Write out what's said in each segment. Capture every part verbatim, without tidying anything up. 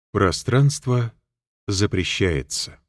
Пространство запрещается.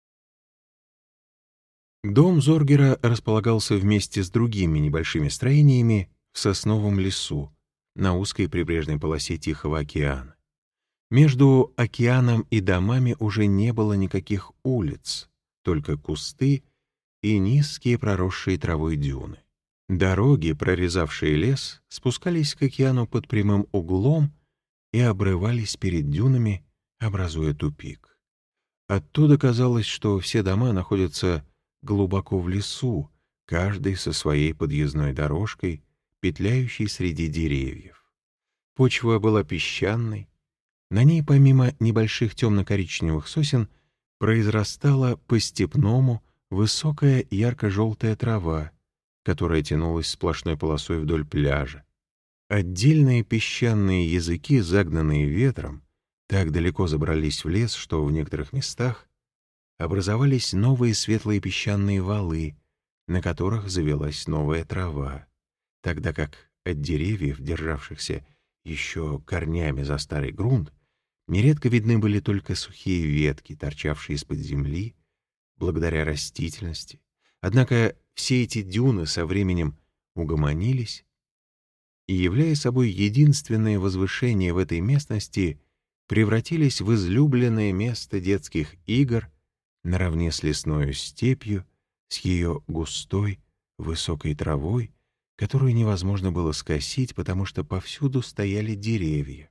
Дом Зоргера располагался вместе с другими небольшими строениями в сосновом лесу на узкой прибрежной полосе Тихого океана. Между океаном и домами уже не было никаких улиц, только кусты и низкие проросшие травой дюны. Дороги, прорезавшие лес, спускались к океану под прямым углом и обрывались перед дюнами, образуя тупик. Оттуда казалось, что все дома находятся глубоко в лесу, каждый со своей подъездной дорожкой, петляющей среди деревьев. Почва была песчаной, на ней помимо небольших темно-коричневых сосен произрастала по-степному высокая ярко-желтая трава, которая тянулась сплошной полосой вдоль пляжа. Отдельные песчаные языки, загнанные ветром, так далеко забрались в лес, что в некоторых местах образовались новые светлые песчаные валы, на которых завелась новая трава, тогда как от деревьев, державшихся еще корнями за старый грунт, нередко видны были только сухие ветки, торчавшие из-под земли, благодаря растительности. Однако все эти дюны со временем угомонились и, являя собой единственное возвышение в этой местности, превратились в излюбленное место детских игр наравне с лесною степью, с ее густой, высокой травой, которую невозможно было скосить, потому что повсюду стояли деревья.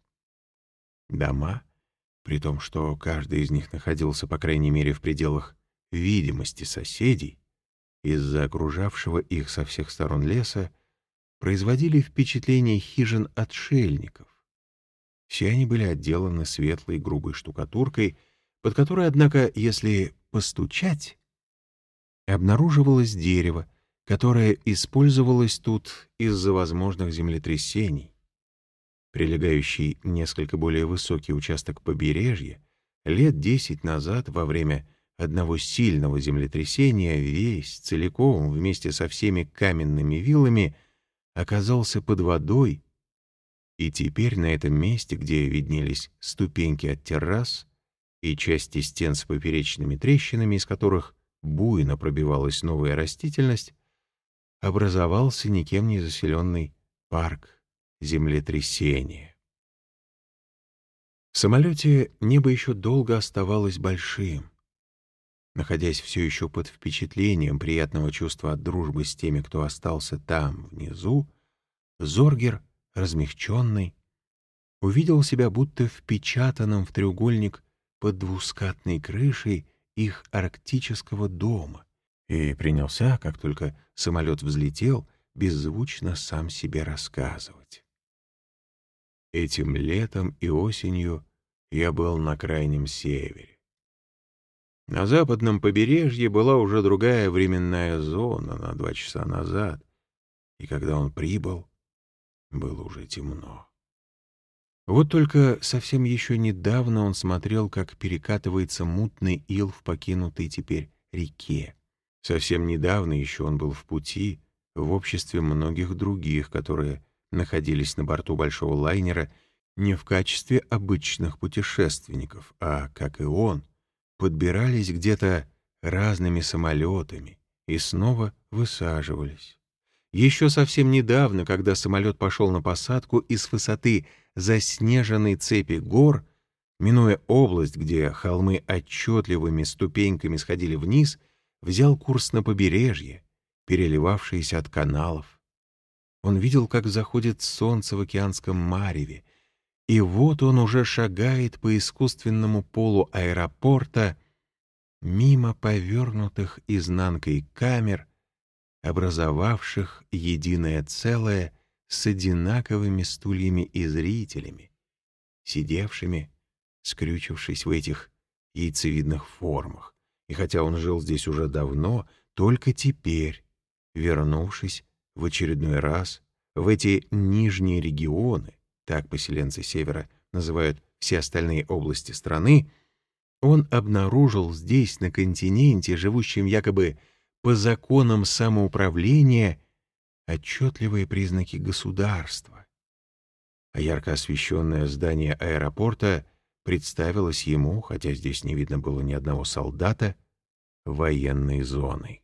Дома, при том, что каждый из них находился, по крайней мере, в пределах видимости соседей, из-за окружавшего их со всех сторон леса, производили впечатление хижин отшельников. Все они были отделаны светлой грубой штукатуркой, под которой, однако, если постучать, обнаруживалось дерево, которое использовалось тут из-за возможных землетрясений. Прилегающий несколько более высокий участок побережья лет десять назад во время одного сильного землетрясения весь целиком вместе со всеми каменными виллами оказался под водой, и теперь на этом месте, где виднелись ступеньки от террас и части стен с поперечными трещинами, из которых буйно пробивалась новая растительность, образовался никем не заселенный парк землетрясения. В самолете небо еще долго оставалось большим. Находясь все еще под впечатлением приятного чувства от дружбы с теми, кто остался там, внизу, Зоргер, размягченный, увидел себя будто впечатанным в треугольник под двускатной крышей их арктического дома и принялся, как только самолет взлетел, беззвучно сам себе рассказывать. Этим летом и осенью я был на крайнем севере. На западном побережье была уже другая временная зона на два часа назад, и когда он прибыл, было уже темно. Вот только совсем еще недавно он смотрел, как перекатывается мутный ил в покинутой теперь реке. Совсем недавно еще он был в пути, в обществе многих других, которые находились на борту большого лайнера не в качестве обычных путешественников, а, как и он, подбирались где-то разными самолетами и снова высаживались. Еще совсем недавно, когда самолет пошел на посадку, и с высоты заснеженной цепи гор, минуя область, где холмы отчетливыми ступеньками сходили вниз, взял курс на побережье, переливавшееся от каналов. Он видел, как заходит солнце в океанском мареве, и вот он уже шагает по искусственному полу аэропорта мимо повернутых изнанкой камер, образовавших единое целое с одинаковыми стульями и зрителями, сидевшими, скрючившись в этих яйцевидных формах. И хотя он жил здесь уже давно, только теперь, вернувшись в очередной раз в эти нижние регионы, так поселенцы Севера называют все остальные области страны, он обнаружил здесь, на континенте, живущем якобы по законам самоуправления, отчетливые признаки государства. А ярко освещенное здание аэропорта представилась ему, хотя здесь не видно было ни одного солдата, военной зоной.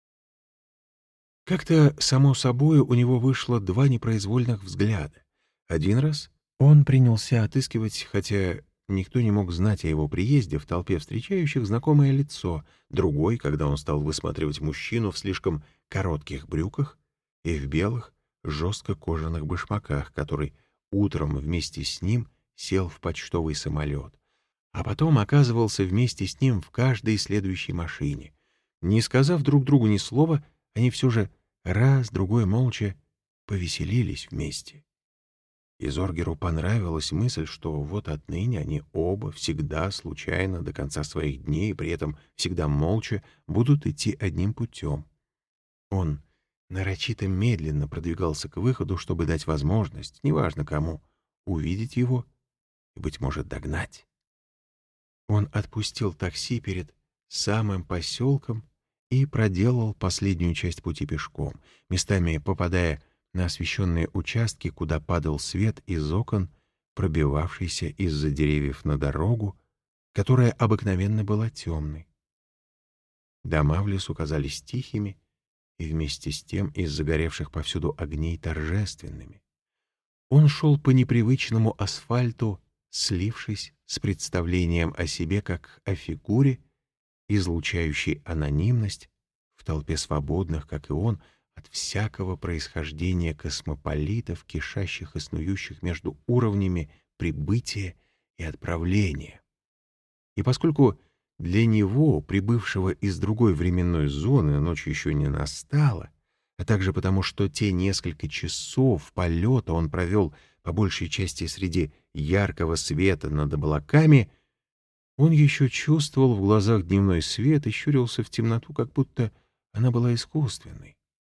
Как-то, само собой, у него вышло два непроизвольных взгляда. Один раз он принялся отыскивать, хотя никто не мог знать о его приезде, в толпе встречающих знакомое лицо. Другой, когда он стал высматривать мужчину в слишком коротких брюках и в белых, жестко кожаных башмаках, который утром вместе с ним сел в почтовый самолет, а потом оказывался вместе с ним в каждой следующей машине. Не сказав друг другу ни слова, они все же раз, другой молча повеселились вместе. И Зоргеру понравилась мысль, что вот отныне они оба всегда случайно до конца своих дней, при этом всегда молча, будут идти одним путем. Он нарочито медленно продвигался к выходу, чтобы дать возможность, неважно кому, увидеть его и, быть может, догнать. Он отпустил такси перед самым поселком и проделал последнюю часть пути пешком, местами попадая на освещенные участки, куда падал свет из окон, пробивавшийся из-за деревьев на дорогу, которая обыкновенно была темной. Дома в лесу казались тихими и вместе с тем из загоревших повсюду огней торжественными. Он шел по непривычному асфальту, слившись с представлением о себе как о фигуре, излучающей анонимность в толпе свободных, как и он, от всякого происхождения космополитов, кишащих и снующих между уровнями прибытия и отправления. И поскольку для него, прибывшего из другой временной зоны, ночь еще не настала, а также потому, что те несколько часов полета он провел по большей части среди яркого света над облаками, он еще чувствовал в глазах дневной свет и щурился в темноту, как будто она была искусственной.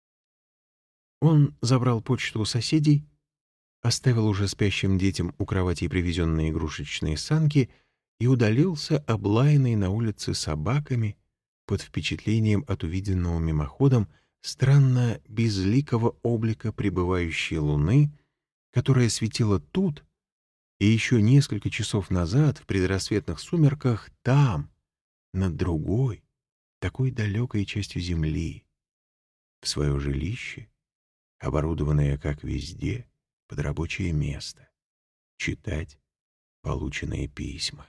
Он забрал почту у соседей, оставил уже спящим детям у кровати привезенные игрушечные санки и удалился, облаянный на улице собаками, под впечатлением от увиденного мимоходом странно безликого облика прибывающей луны, которая светила тут и еще несколько часов назад в предрассветных сумерках там, над другой, такой далекой частью земли, в свое жилище, оборудованное, как везде, под рабочее место, читать полученные письма.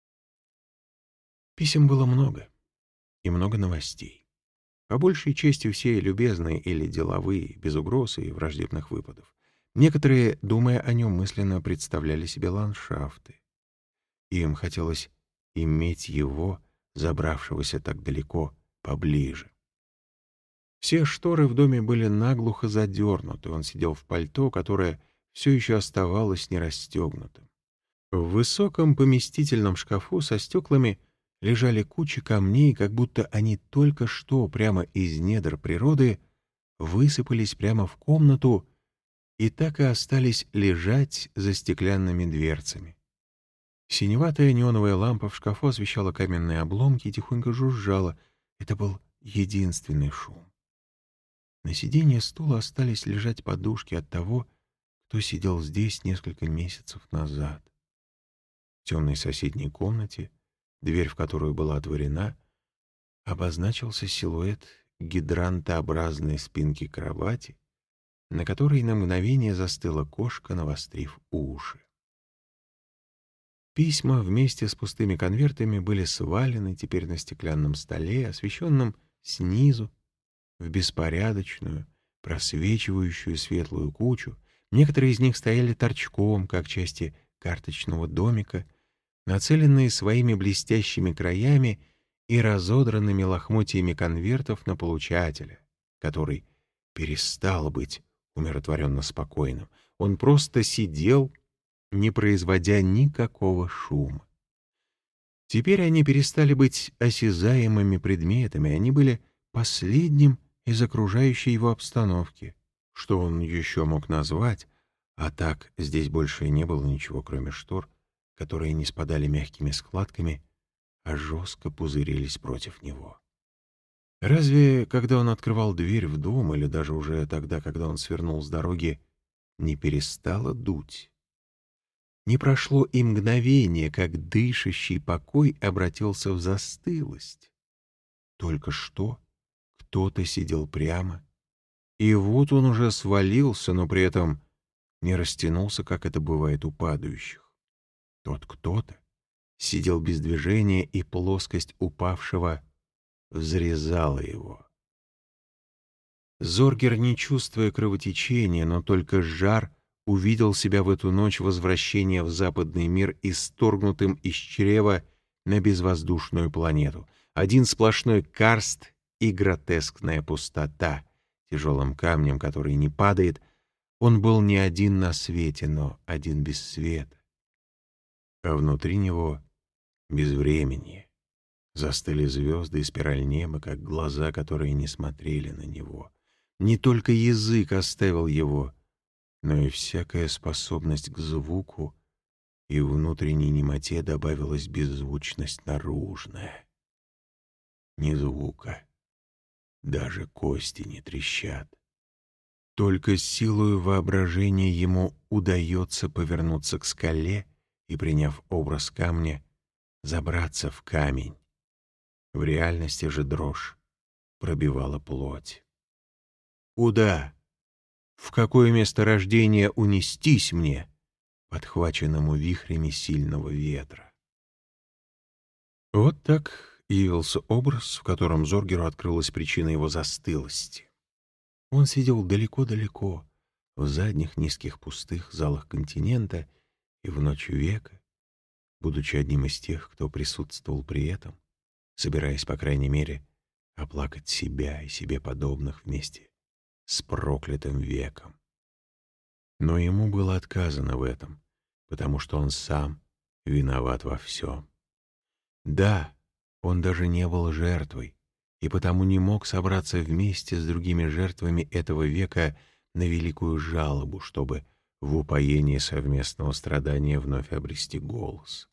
Писем было много, и много новостей. По большей части все любезные или деловые, без угроз и враждебных выпадов. Некоторые, думая о нем, мысленно представляли себе ландшафты. Им хотелось иметь его, забравшегося так далеко, поближе. Все шторы в доме были наглухо задернуты, он сидел в пальто, которое все еще оставалось нерасстегнутым. В высоком поместительном шкафу со стеклами лежали кучи камней, как будто они только что прямо из недр природы высыпались прямо в комнату и так и остались лежать за стеклянными дверцами. Синеватая неоновая лампа в шкафу освещала каменные обломки и тихонько жужжала. Это был единственный шум. На сиденье стула остались лежать подушки от того, кто сидел здесь несколько месяцев назад. В темной соседней комнате, дверь в которую была отворена, обозначился силуэт гидрантообразной спинки кровати, на которой на мгновение застыла кошка, навострив уши. Письма вместе с пустыми конвертами были свалены теперь на стеклянном столе, освещенном снизу, в беспорядочную, просвечивающую светлую кучу. Некоторые из них стояли торчком, как части карточного домика, нацеленные своими блестящими краями и разодранными лохмотьями конвертов на получателя, который перестал быть умиротворенно спокойным. Он просто сидел, не производя никакого шума. Теперь они перестали быть осязаемыми предметами, они были последним из окружающей его обстановки, что он еще мог назвать, а так здесь больше не было ничего, кроме штор, которые не спадали мягкими складками, а жестко пузырились против него. Разве, когда он открывал дверь в дом, или даже уже тогда, когда он свернул с дороги, не перестало дуть? Не прошло и мгновение, как дышащий покой обратился в застылость. Только что кто-то сидел прямо, и вот он уже свалился, но при этом не растянулся, как это бывает у падающих. Тот кто-то сидел без движения, и плоскость упавшего взрезала его. Зоргер, не чувствуя кровотечения, но только жар, увидел себя в эту ночь возвращения в западный мир, исторгнутым из чрева на безвоздушную планету. Один сплошной карст и гротескная пустота, тяжелым камнем, который не падает. Он был не один на свете, но один без света. А внутри него безвременье. Застыли звезды и спираль неба, как глаза, которые не смотрели на него. Не только язык оставил его, но и всякая способность к звуку, и в внутренней немоте добавилась беззвучность наружная. Ни звука, даже кости не трещат. Только силою воображения ему удается повернуться к скале и, приняв образ камня, забраться в камень. В реальности же дрожь пробивала плоть. Куда? В какое место рождения унестись мне, подхваченному вихрями сильного ветра? Вот так явился образ, в котором Зоргеру открылась причина его застылости. Он сидел далеко-далеко, в задних низких пустых залах континента, и в ночь века, будучи одним из тех, кто присутствовал при этом, собираясь, по крайней мере, оплакать себя и себе подобных вместе с проклятым веком. Но ему было отказано в этом, потому что он сам виноват во всем. Да, он даже не был жертвой, и потому не мог собраться вместе с другими жертвами этого века на великую жалобу, чтобы в упоении совместного страдания вновь обрести голос.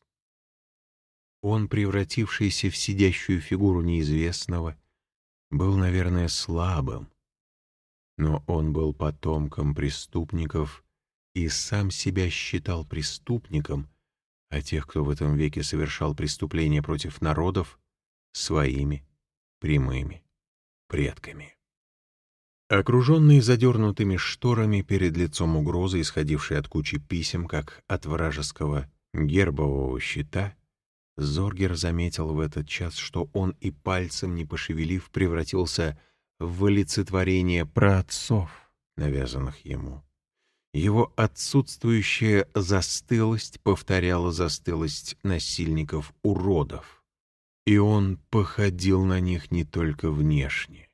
Он, превратившийся в сидящую фигуру неизвестного, был, наверное, слабым, но он был потомком преступников и сам себя считал преступником, а тех, кто в этом веке совершал преступления против народов, своими прямыми предками. Окруженный задернутыми шторами перед лицом угрозы, исходившей от кучи писем, как от вражеского гербового щита, Зоргер заметил в этот час, что он и пальцем не пошевелив превратился в олицетворение праотцов, навязанных ему. Его отсутствующая застылость повторяла застылость насильников-уродов, и он походил на них не только внешне.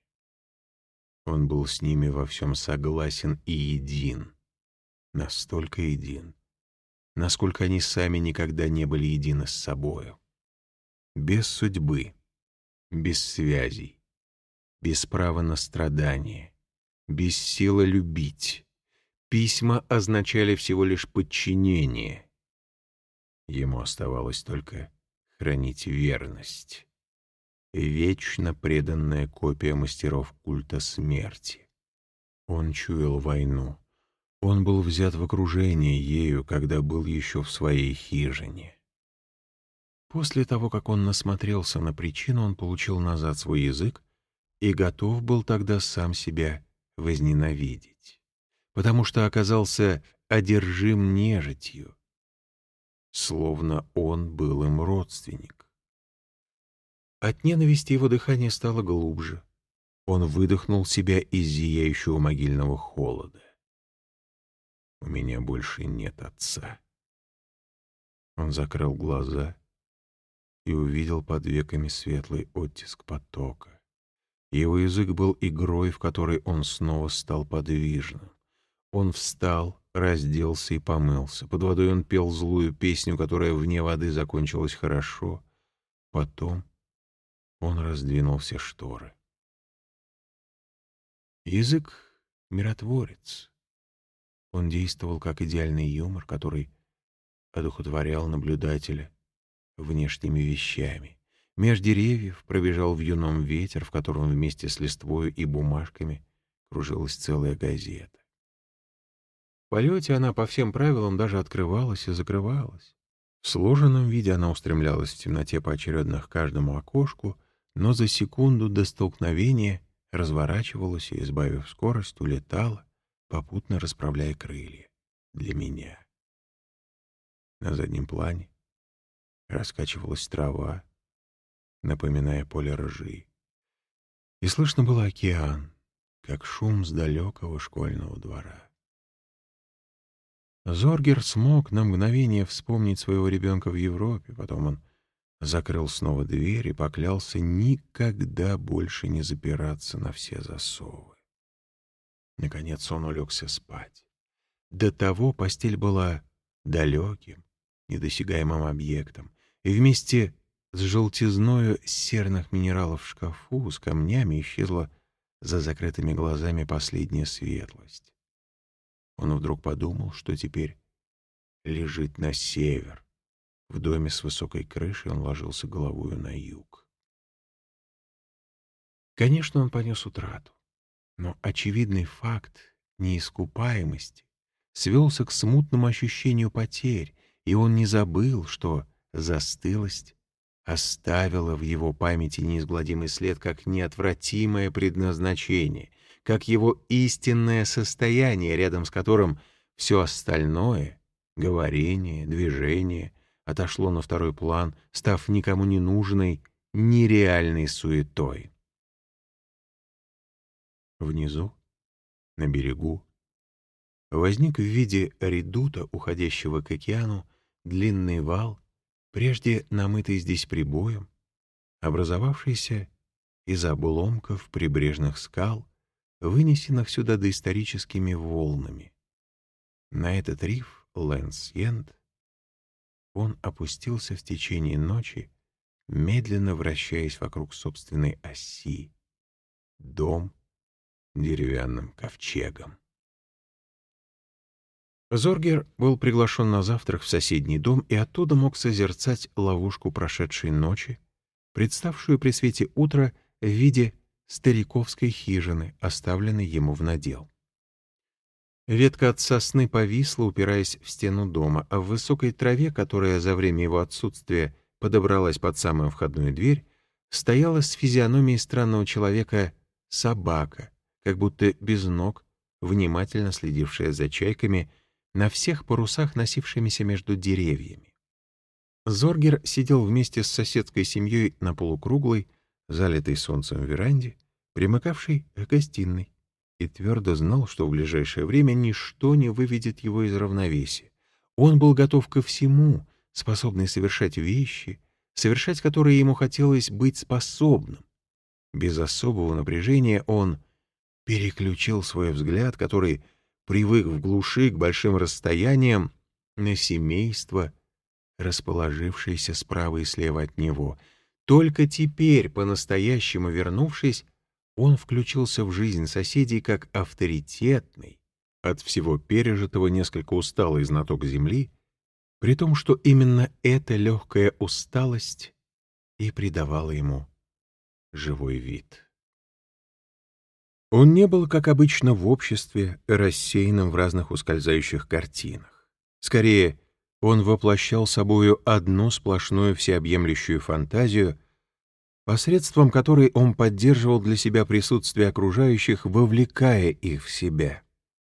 Он был с ними во всем согласен и един, настолько един, насколько они сами никогда не были едины с собою. Без судьбы, без связей, без права на страдание, без силы любить. Письма означали всего лишь подчинение. Ему оставалось только хранить верность. Вечно преданная копия мастеров культа смерти. Он чуял войну. Он был взят в окружение ею, когда был еще в своей хижине. После того, как он насмотрелся на причину, он получил назад свой язык и готов был тогда сам себя возненавидеть, потому что оказался одержим нежитью, словно он был им родственник. От ненависти его дыхание стало глубже. Он выдохнул себя из зияющего могильного холода. «У меня больше нет отца». Он закрыл глаза и увидел под веками светлый оттиск потока. Его язык был игрой, в которой он снова стал подвижным. Он встал, разделся и помылся. Под водой он пел злую песню, которая вне воды закончилась хорошо. Потом он раздвинул все шторы. Язык — миротворец. Он действовал как идеальный юмор, который одухотворял наблюдателя внешними вещами. Меж деревьев пробежал вьюном ветер, в котором вместе с листвою и бумажками кружилась целая газета. полете она по всем правилам даже открывалась и закрывалась. В сложенном виде она устремлялась в темноте поочередно к каждому окошку, но за секунду до столкновения разворачивалась и, избавив скорость, улетала, попутно расправляя крылья. Для меня. На заднем плане раскачивалась трава, напоминая поле ржи. И слышно было океан, как шум с далекого школьного двора. Зоргер смог на мгновение вспомнить своего ребенка в Европе, потом он закрыл снова дверь и поклялся никогда больше не запираться на все засовы. Наконец он улегся спать. До того постель была далеким, недосягаемым объектом, и вместе с желтизною серных минералов в шкафу с камнями исчезла за закрытыми глазами последняя светлость. Он вдруг подумал, что теперь лежит на север. В доме с высокой крышей он ложился головою на юг. Конечно, он понес утрату, но очевидный факт неискупаемости свелся к смутному ощущению потерь, и он не забыл, что застылость оставила в его памяти неизгладимый след как неотвратимое предназначение, как его истинное состояние, рядом с которым все остальное — говорение, движение — отошло на второй план, став никому не нужной, нереальной суетой. Внизу, на берегу, возник в виде редута, уходящего к океану, длинный вал, прежде намытый здесь прибоем, образовавшийся из обломков прибрежных скал, вынесенных сюда доисторическими волнами. На этот риф Лэнс-Энд он опустился в течение ночи, медленно вращаясь вокруг собственной оси. Дом деревянным ковчегом. Зоргер был приглашен на завтрак в соседний дом и оттуда мог созерцать ловушку прошедшей ночи, представшую при свете утра в виде стариковской хижины, оставленной ему в надел. Ветка от сосны повисла, упираясь в стену дома, а в высокой траве, которая за время его отсутствия подобралась под самую входную дверь, стояла с физиономией странного человека собака, как будто без ног, внимательно следившая за чайками, на всех парусах, носившимися между деревьями. Зоргер сидел вместе с соседской семьей на полукруглой, залитой солнцем веранде, примыкавшей к гостиной, и твердо знал, что в ближайшее время ничто не выведет его из равновесия. Он был готов ко всему, способный совершать вещи, совершать которые ему хотелось быть способным. Без особого напряжения он переключил свой взгляд, который привык в глуши к большим расстояниям, на семейство, расположившееся справа и слева от него. Только теперь, по-настоящему вернувшись, он включился в жизнь соседей как авторитетный, от всего пережитого несколько усталый знаток земли, при том, что именно эта легкая усталость и придавала ему живой вид. Он не был, как обычно, в обществе, рассеянным в разных ускользающих картинах. Скорее, он воплощал собою одну сплошную всеобъемлющую фантазию, посредством которой он поддерживал для себя присутствие окружающих, вовлекая их в себя.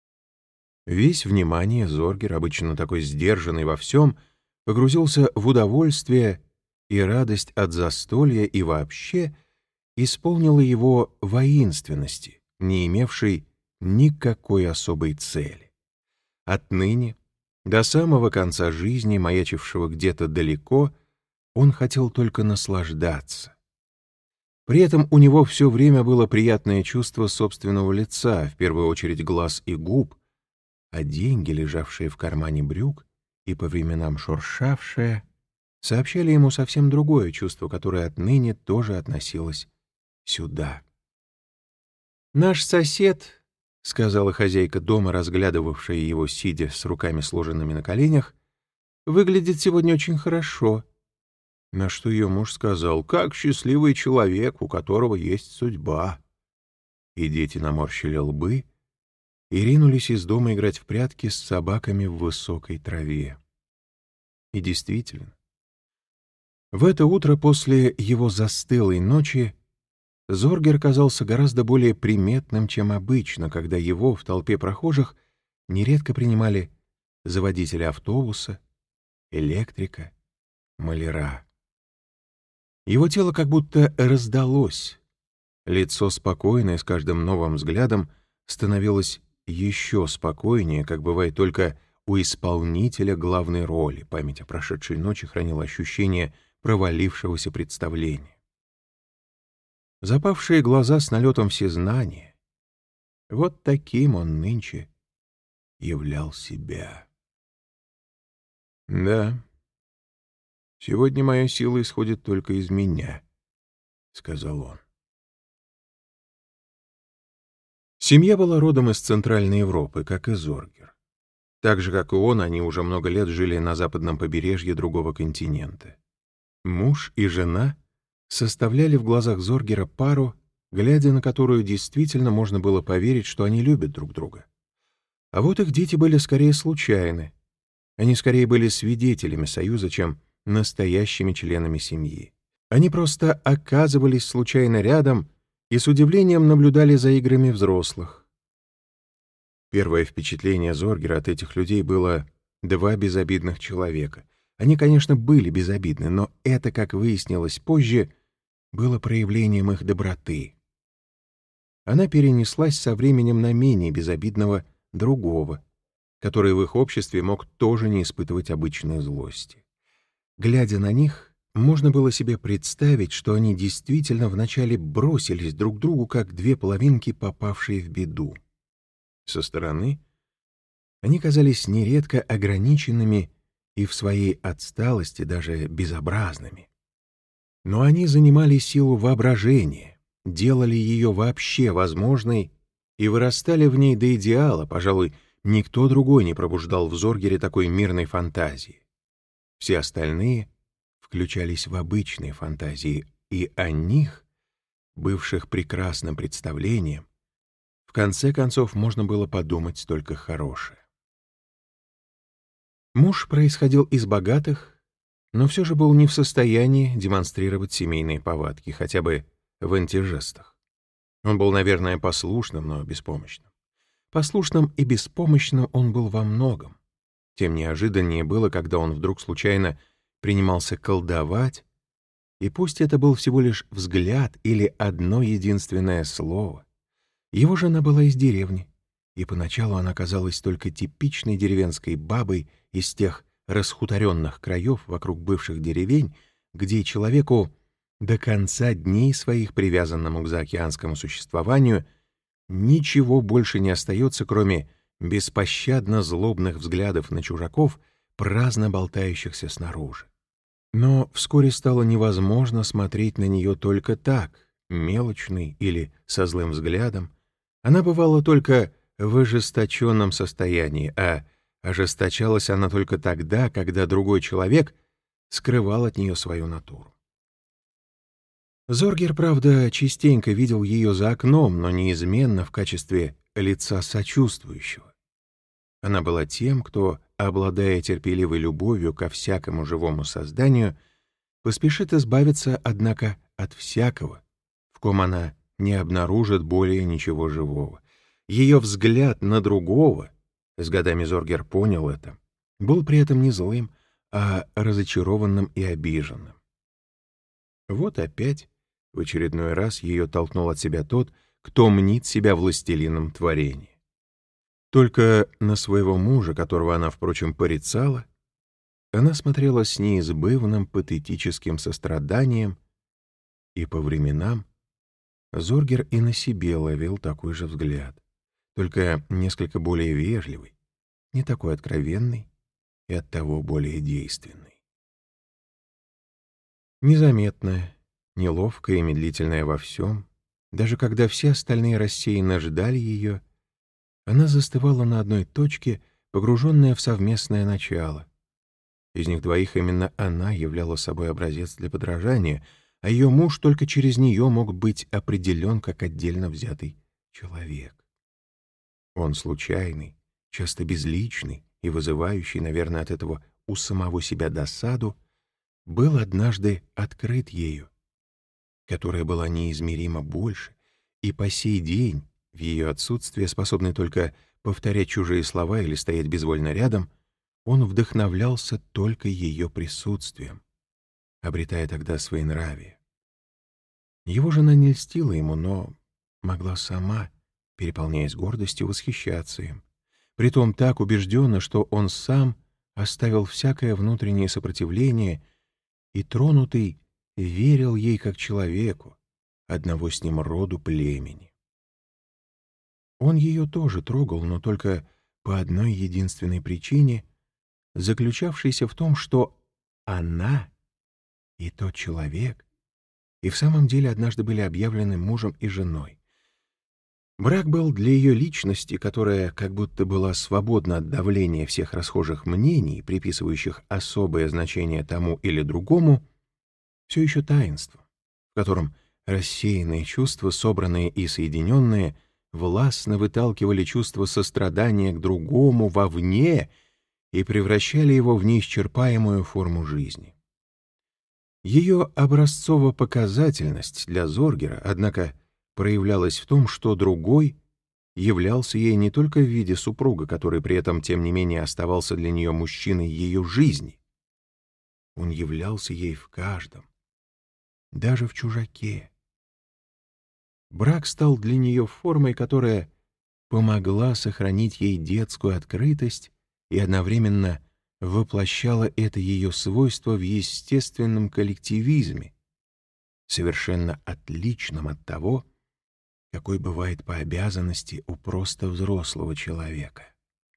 Весь внимание Зоргер, обычно такой сдержанный во всем, погрузился в удовольствие и радость от застолья и вообще исполнила его воинственности, не имевшей никакой особой цели. Отныне, до самого конца жизни, маячившего где-то далеко, он хотел только наслаждаться. При этом у него все время было приятное чувство собственного лица, в первую очередь глаз и губ, а деньги, лежавшие в кармане брюк и по временам шуршавшие, сообщали ему совсем другое чувство, которое отныне тоже относилось сюда. «Наш сосед», — сказала хозяйка дома, разглядывавшая его, сидя с руками сложенными на коленях, — «выглядит сегодня очень хорошо». На что ее муж сказал: «Как счастливый человек, у которого есть судьба». И дети наморщили лбы, и ринулись из дома играть в прятки с собаками в высокой траве. И действительно, в это утро после его застылой ночи Зоргер казался гораздо более приметным, чем обычно, когда его в толпе прохожих нередко принимали за водителя автобуса, электрика, маляра. Его тело как будто раздалось, лицо спокойное с каждым новым взглядом становилось еще спокойнее, как бывает только у исполнителя главной роли. Память о прошедшей ночи хранила ощущение провалившегося представления. Запавшие глаза с налетом всезнания — вот таким он нынче являл себя. «Да, сегодня моя сила исходит только из меня», — сказал он. Семья была родом из Центральной Европы, как и Зоргер. Так же, как и он, они уже много лет жили на западном побережье другого континента. Муж и жена составляли в глазах Зоргера пару, глядя на которую действительно можно было поверить, что они любят друг друга. А вот их дети были скорее случайны. Они скорее были свидетелями союза, чем настоящими членами семьи. Они просто оказывались случайно рядом и с удивлением наблюдали за играми взрослых. Первое впечатление Зоргера от этих людей было два безобидных человека. Они, конечно, были безобидны, но это, как выяснилось позже, было проявлением их доброты. Она перенеслась со временем на менее безобидного другого, который в их обществе мог тоже не испытывать обычной злости. Глядя на них, можно было себе представить, что они действительно вначале бросились друг к другу, как две половинки, попавшие в беду. Со стороны они казались нередко ограниченными и в своей отсталости даже безобразными. Но они занимали силу воображения, делали ее вообще возможной и вырастали в ней до идеала. Пожалуй, никто другой не пробуждал в Зоргере такой мирной фантазии. Все остальные включались в обычные фантазии, и о них, бывших прекрасным представлением, в конце концов можно было подумать только хорошее. Муж происходил из богатых, но все же был не в состоянии демонстрировать семейные повадки, хотя бы в антижестах. Он был, наверное, послушным, но беспомощным. Послушным и беспомощным он был во многом. Тем неожиданнее было, когда он вдруг случайно принимался колдовать, и пусть это был всего лишь взгляд или одно единственное слово. Его жена была из деревни, и поначалу она казалась только типичной деревенской бабой из тех расхуторенных краев вокруг бывших деревень, где человеку до конца дней своих, привязанному к заокеанскому существованию, ничего больше не остается, кроме беспощадно злобных взглядов на чужаков, праздно болтающихся снаружи. Но вскоре стало невозможно смотреть на нее только так, мелочной или со злым взглядом. Она бывала только в ожесточенном состоянии, а ожесточалась она только тогда, когда другой человек скрывал от нее свою натуру. Зоргер, правда, частенько видел ее за окном, но неизменно в качестве лица сочувствующего. Она была тем, кто, обладая терпеливой любовью ко всякому живому созданию, поспешит избавиться, однако, от всякого, в ком она не обнаружит более ничего живого. Ее взгляд на другого, с годами Зоргер понял это, был при этом не злым, а разочарованным и обиженным. Вот опять в очередной раз ее толкнул от себя тот, кто мнит себя властелином творения. Только на своего мужа, которого она, впрочем, порицала, она смотрела с неизбывным патетическим состраданием, и по временам Зоргер и на себе ловил такой же взгляд, только несколько более вежливый, не такой откровенный и оттого более действенный. Незаметная, неловкая и медлительная во всем, даже когда все остальные рассеянно ждали ее, она застывала на одной точке, погруженная в совместное начало. Из них двоих именно она являла собой образец для подражания, а ее муж только через нее мог быть определен как отдельно взятый человек. Он случайный, часто безличный и вызывающий, наверное, от этого у самого себя досаду, был однажды открыт ею, которая была неизмеримо больше, и по сей день, в ее отсутствие, способный только повторять чужие слова или стоять безвольно рядом, он вдохновлялся только ее присутствием, обретая тогда своенравие. Его жена не льстила ему, но могла сама, переполняясь гордостью, восхищаться им, притом так убежденно, что он сам оставил всякое внутреннее сопротивление и, тронутый, верил ей как человеку, одного с ним роду племени. Он ее тоже трогал, но только по одной единственной причине, заключавшейся в том, что она и тот человек и в самом деле однажды были объявлены мужем и женой. Брак был для ее личности, которая как будто была свободна от давления всех расхожих мнений, приписывающих особое значение тому или другому, все еще таинством, в котором рассеянные чувства, собранные и соединенные, властно выталкивали чувство сострадания к другому вовне и превращали его в неисчерпаемую форму жизни. Ее образцово-показательность для Зоргера, однако, проявлялась в том, что другой являлся ей не только в виде супруга, который при этом, тем не менее, оставался для нее мужчиной ее жизни. Он являлся ей в каждом, даже в чужаке. Брак стал для нее формой, которая помогла сохранить ей детскую открытость и одновременно воплощала это ее свойство в естественном коллективизме, совершенно отличном от того, какой бывает по обязанности у просто взрослого человека.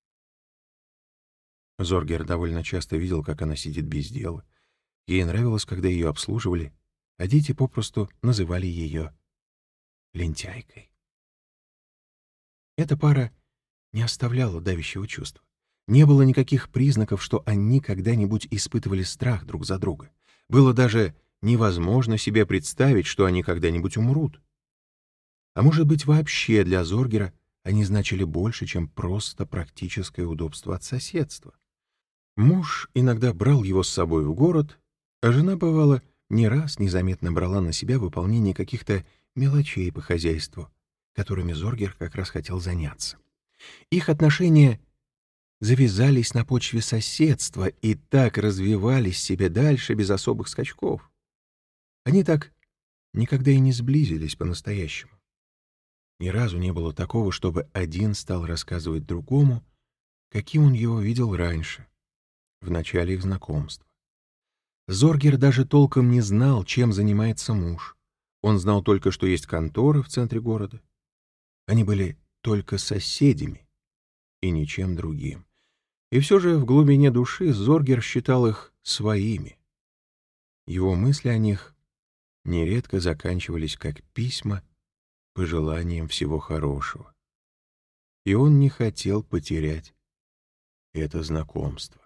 Зоргер довольно часто видел, как она сидит без дела. Ей нравилось, когда ее обслуживали, а дети попросту называли ее лентяйкой. Эта пара не оставляла давящего чувства. Не было никаких признаков, что они когда-нибудь испытывали страх друг за друга. Было даже невозможно себе представить, что они когда-нибудь умрут. А может быть, вообще для Зоргера они значили больше, чем просто практическое удобство от соседства. Муж иногда брал его с собой в город, а жена, бывало, не раз незаметно брала на себя выполнение каких-то мелочей по хозяйству, которыми Зоргер как раз хотел заняться. Их отношения завязались на почве соседства и так развивались себе дальше без особых скачков. Они так никогда и не сблизились по-настоящему. Ни разу не было такого, чтобы один стал рассказывать другому, каким он его видел раньше, в начале их знакомства. Зоргер даже толком не знал, чем занимается муж. Он знал только, что есть контора в центре города. Они были только соседями и ничем другим. И все же в глубине души Зоргер считал их своими. Его мысли о них нередко заканчивались как письма пожеланием всего хорошего. И он не хотел потерять это знакомство.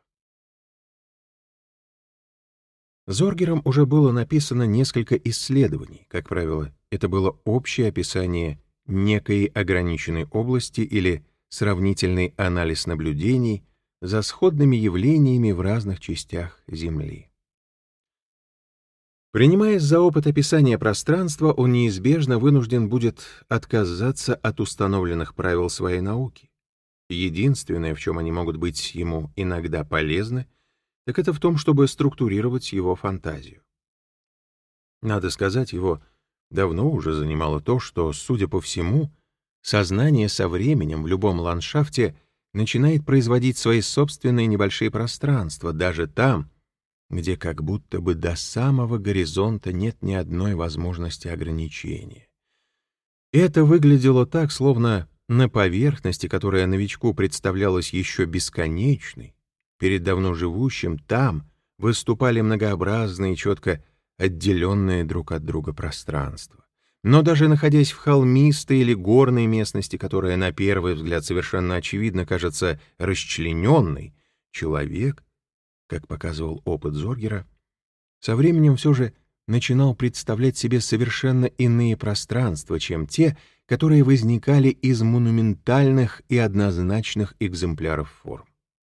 Зоргером уже было написано несколько исследований. Как правило, это было общее описание некой ограниченной области или сравнительный анализ наблюдений за сходными явлениями в разных частях Земли. Принимаясь за опыт описания пространства, он неизбежно вынужден будет отказаться от установленных правил своей науки. Единственное, в чем они могут быть ему иногда полезны, так это в том, чтобы структурировать его фантазию. Надо сказать, его давно уже занимало то, что, судя по всему, сознание со временем в любом ландшафте начинает производить свои собственные небольшие пространства, даже там, где как будто бы до самого горизонта нет ни одной возможности ограничения. Это выглядело так, словно на поверхности, которая новичку представлялась еще бесконечной, перед давно живущим, там выступали многообразные, четко отделенные друг от друга пространства. Но даже находясь в холмистой или горной местности, которая на первый взгляд совершенно очевидно кажется расчлененной, человек, как показывал опыт Зоргера, со временем все же начинал представлять себе совершенно иные пространства, чем те, которые возникали из монументальных и однозначных экземпляров форм.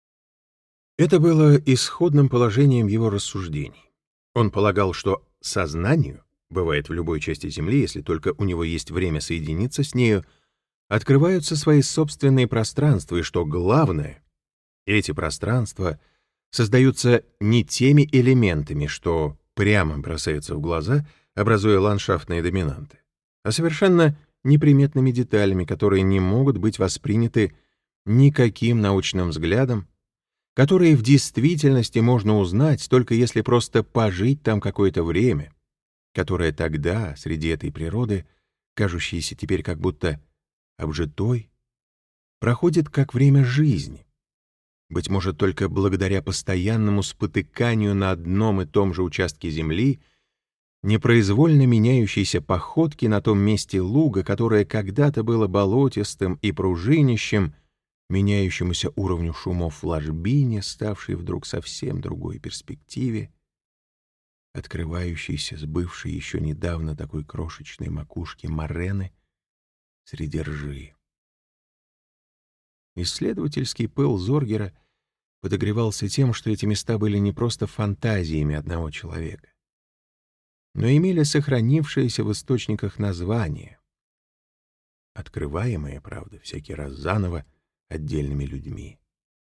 Это было исходным положением его рассуждений. Он полагал, что сознанию, бывает в любой части Земли, если только у него есть время соединиться с нею, открываются свои собственные пространства, и что главное, эти пространства создаются не теми элементами, что прямо бросаются в глаза, образуя ландшафтные доминанты, а совершенно неприметными деталями, которые не могут быть восприняты никаким научным взглядом, которые в действительности можно узнать, только если просто пожить там какое-то время, которое тогда, среди этой природы, кажущейся теперь как будто обжитой, проходит как время жизни. Быть может, только благодаря постоянному спотыканию на одном и том же участке земли, непроизвольно меняющейся походке на том месте луга, которое когда-то было болотистым и пружинищем, меняющемуся уровню шумов в ложбине, ставшей вдруг совсем другой перспективе, открывающейся с бывшей еще недавно такой крошечной макушки морены среди ржи. Исследовательский пыл Зоргера подогревался тем, что эти места были не просто фантазиями одного человека, но имели сохранившееся в источниках название, открываемое, правда, всякий раз заново отдельными людьми.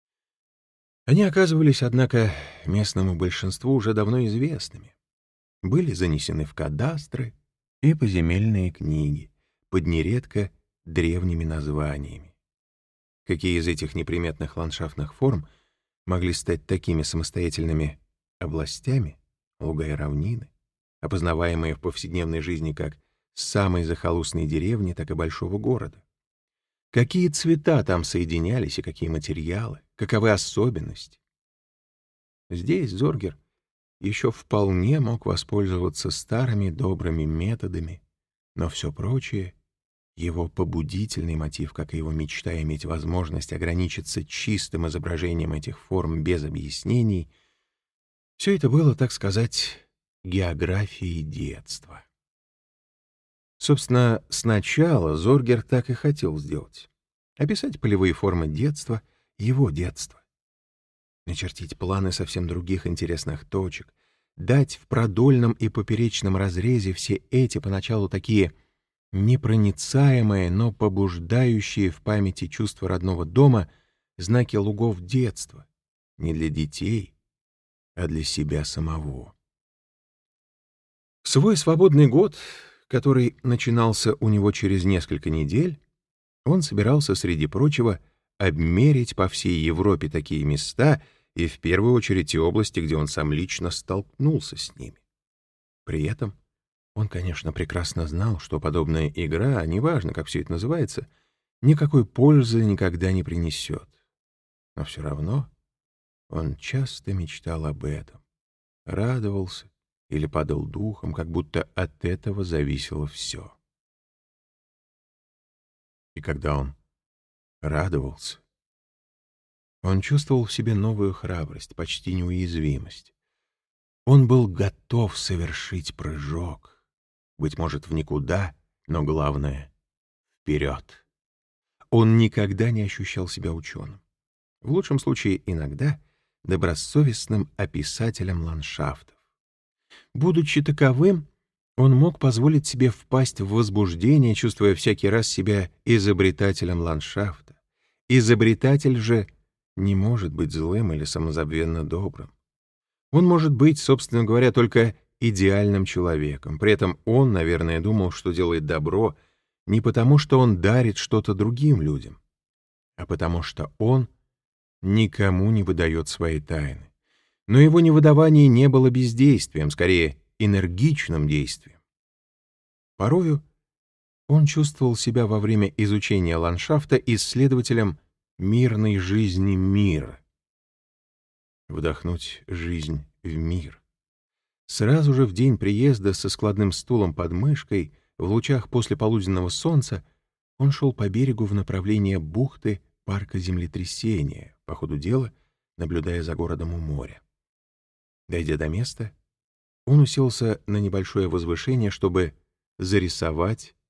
Они оказывались, однако, местному большинству уже давно известными, были занесены в кадастры и поземельные книги под нередко древними названиями. Какие из этих неприметных ландшафтных форм могли стать такими самостоятельными областями, луга и равнины, опознаваемые в повседневной жизни как с самой захолустной деревни, так и большого города? Какие цвета там соединялись и какие материалы, каковы особенности? Здесь Зоргер еще вполне мог воспользоваться старыми добрыми методами, но все прочее, его побудительный мотив, как и его мечта иметь возможность ограничиться чистым изображением этих форм без объяснений, все это было, так сказать, географией детства. Собственно, сначала Зоргер так и хотел сделать — описать полевые формы детства, его детства, начертить планы совсем других интересных точек, дать в продольном и поперечном разрезе все эти поначалу такие непроницаемые, но побуждающие в памяти чувства родного дома знаки лугов детства, не для детей, а для себя самого. В свой свободный год, который начинался у него через несколько недель, он собирался, среди прочего, обмерить по всей Европе такие места и в первую очередь те области, где он сам лично столкнулся с ними. При этом он, конечно, прекрасно знал, что подобная игра, неважно, как все это называется, никакой пользы никогда не принесет. Но все равно он часто мечтал об этом, радовался или падал духом, как будто от этого зависело все. И когда он радовался, он чувствовал в себе новую храбрость, почти неуязвимость. Он был готов совершить прыжок, быть может, в никуда, но главное — вперед. Он никогда не ощущал себя ученым. В лучшем случае иногда добросовестным описателем ландшафтов. Будучи таковым, он мог позволить себе впасть в возбуждение, чувствуя всякий раз себя изобретателем ландшафта. Изобретатель же не может быть злым или самозабвенно добрым. Он может быть, собственно говоря, только идеальным человеком. При этом он, наверное, думал, что делает добро не потому, что он дарит что-то другим людям, а потому что он никому не выдает свои тайны. Но его невыдавание не было бездействием, скорее, энергичным действием. Порою он чувствовал себя во время изучения ландшафта исследователем мирной жизни мира. Вдохнуть жизнь в мир. Сразу же в день приезда со складным стулом под мышкой, в лучах послеполуденного солнца, он шел по берегу в направлении бухты парка землетрясения, по ходу дела наблюдая за городом у моря. Дойдя до места, он уселся на небольшое возвышение, чтобы зарисовать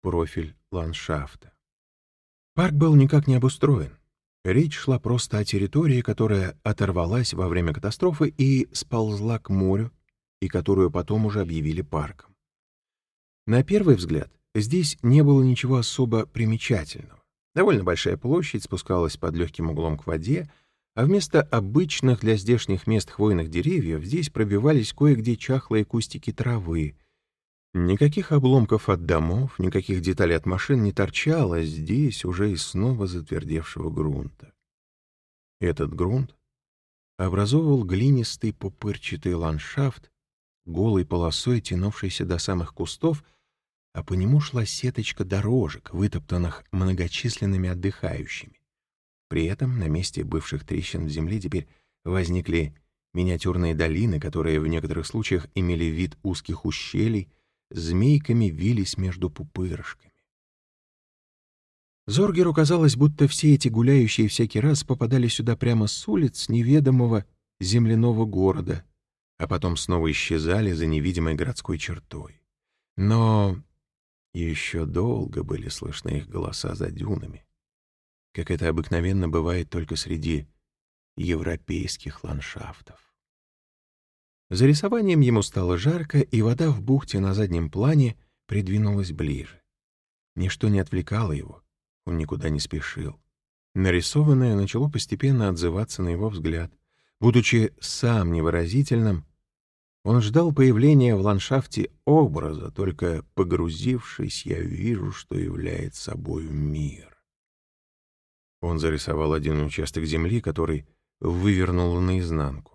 профиль ландшафта. Парк был никак не обустроен. Речь шла просто о территории, которая оторвалась во время катастрофы и сползла к морю, и которую потом уже объявили парком. На первый взгляд, здесь не было ничего особо примечательного. Довольно большая площадь спускалась под легким углом к воде, а вместо обычных для здешних мест хвойных деревьев здесь пробивались кое-где чахлые кустики травы. Никаких обломков от домов, никаких деталей от машин не торчало здесь уже и снова затвердевшего грунта. Этот грунт образовывал глинистый пупырчатый ландшафт, голой полосой тянувшийся до самых кустов, а по нему шла сеточка дорожек, вытоптанных многочисленными отдыхающими. При этом на месте бывших трещин в земле теперь возникли миниатюрные долины, которые в некоторых случаях имели вид узких ущелий, змейками вились между пупырышками. Зоргеру казалось, будто все эти гуляющие всякий раз попадали сюда прямо с улиц неведомого земляного города, а потом снова исчезали за невидимой городской чертой. Но еще долго были слышны их голоса за дюнами, как это обыкновенно бывает только среди европейских ландшафтов. За рисованием ему стало жарко, и вода в бухте на заднем плане придвинулась ближе. Ничто не отвлекало его, он никуда не спешил. Нарисованное начало постепенно отзываться на его взгляд. Будучи сам невыразительным, он ждал появления в ландшафте образа, только погрузившись, я вижу, что является собою мир. Он зарисовал один участок земли, который вывернул наизнанку.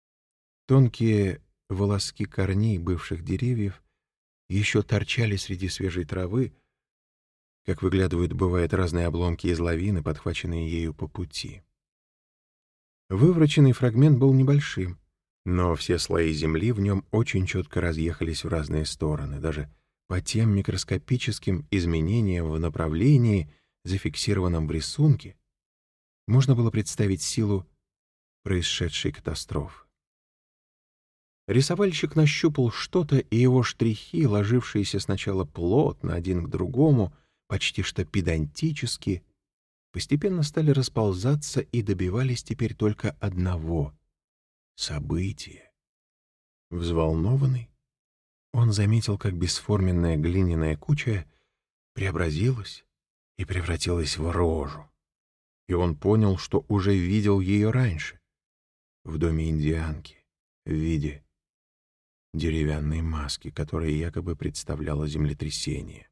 Тонкие волоски корней бывших деревьев еще торчали среди свежей травы, как выглядывают, бывает, разные обломки из лавины, подхваченные ею по пути. Вывороченный фрагмент был небольшим, но все слои земли в нем очень четко разъехались в разные стороны, даже по тем микроскопическим изменениям в направлении, зафиксированном в рисунке, можно было представить силу происшедшей катастрофы. Рисовальщик нащупал что-то, и его штрихи, ложившиеся сначала плотно один к другому, почти что педантически, постепенно стали расползаться и добивались теперь только одного — события. Взволнованный, он заметил, как бесформенная глиняная куча преобразилась и превратилась в рожу. И он понял, что уже видел ее раньше, в доме индианки, в виде деревянной маски, которая якобы представляла землетрясение.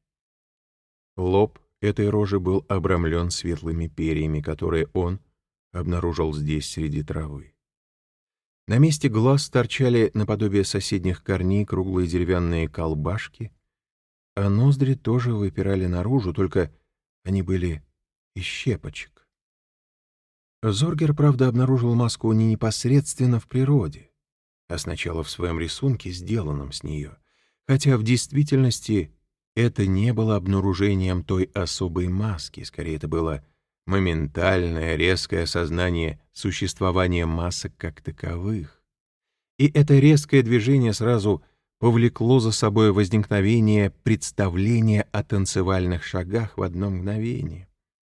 Лоб этой рожи был обрамлен светлыми перьями, которые он обнаружил здесь среди травы. На месте глаз торчали наподобие соседних корней круглые деревянные колбашки, а ноздри тоже выпирали наружу, только они были из щепочек. Зоргер, правда, обнаружил маску не непосредственно в природе, а сначала в своем рисунке, сделанном с нее, хотя в действительности это не было обнаружением той особой маски, скорее это было моментальное, резкое осознание существования масок как таковых. И это резкое движение сразу повлекло за собой возникновение представления о танцевальных шагах в одно мгновение.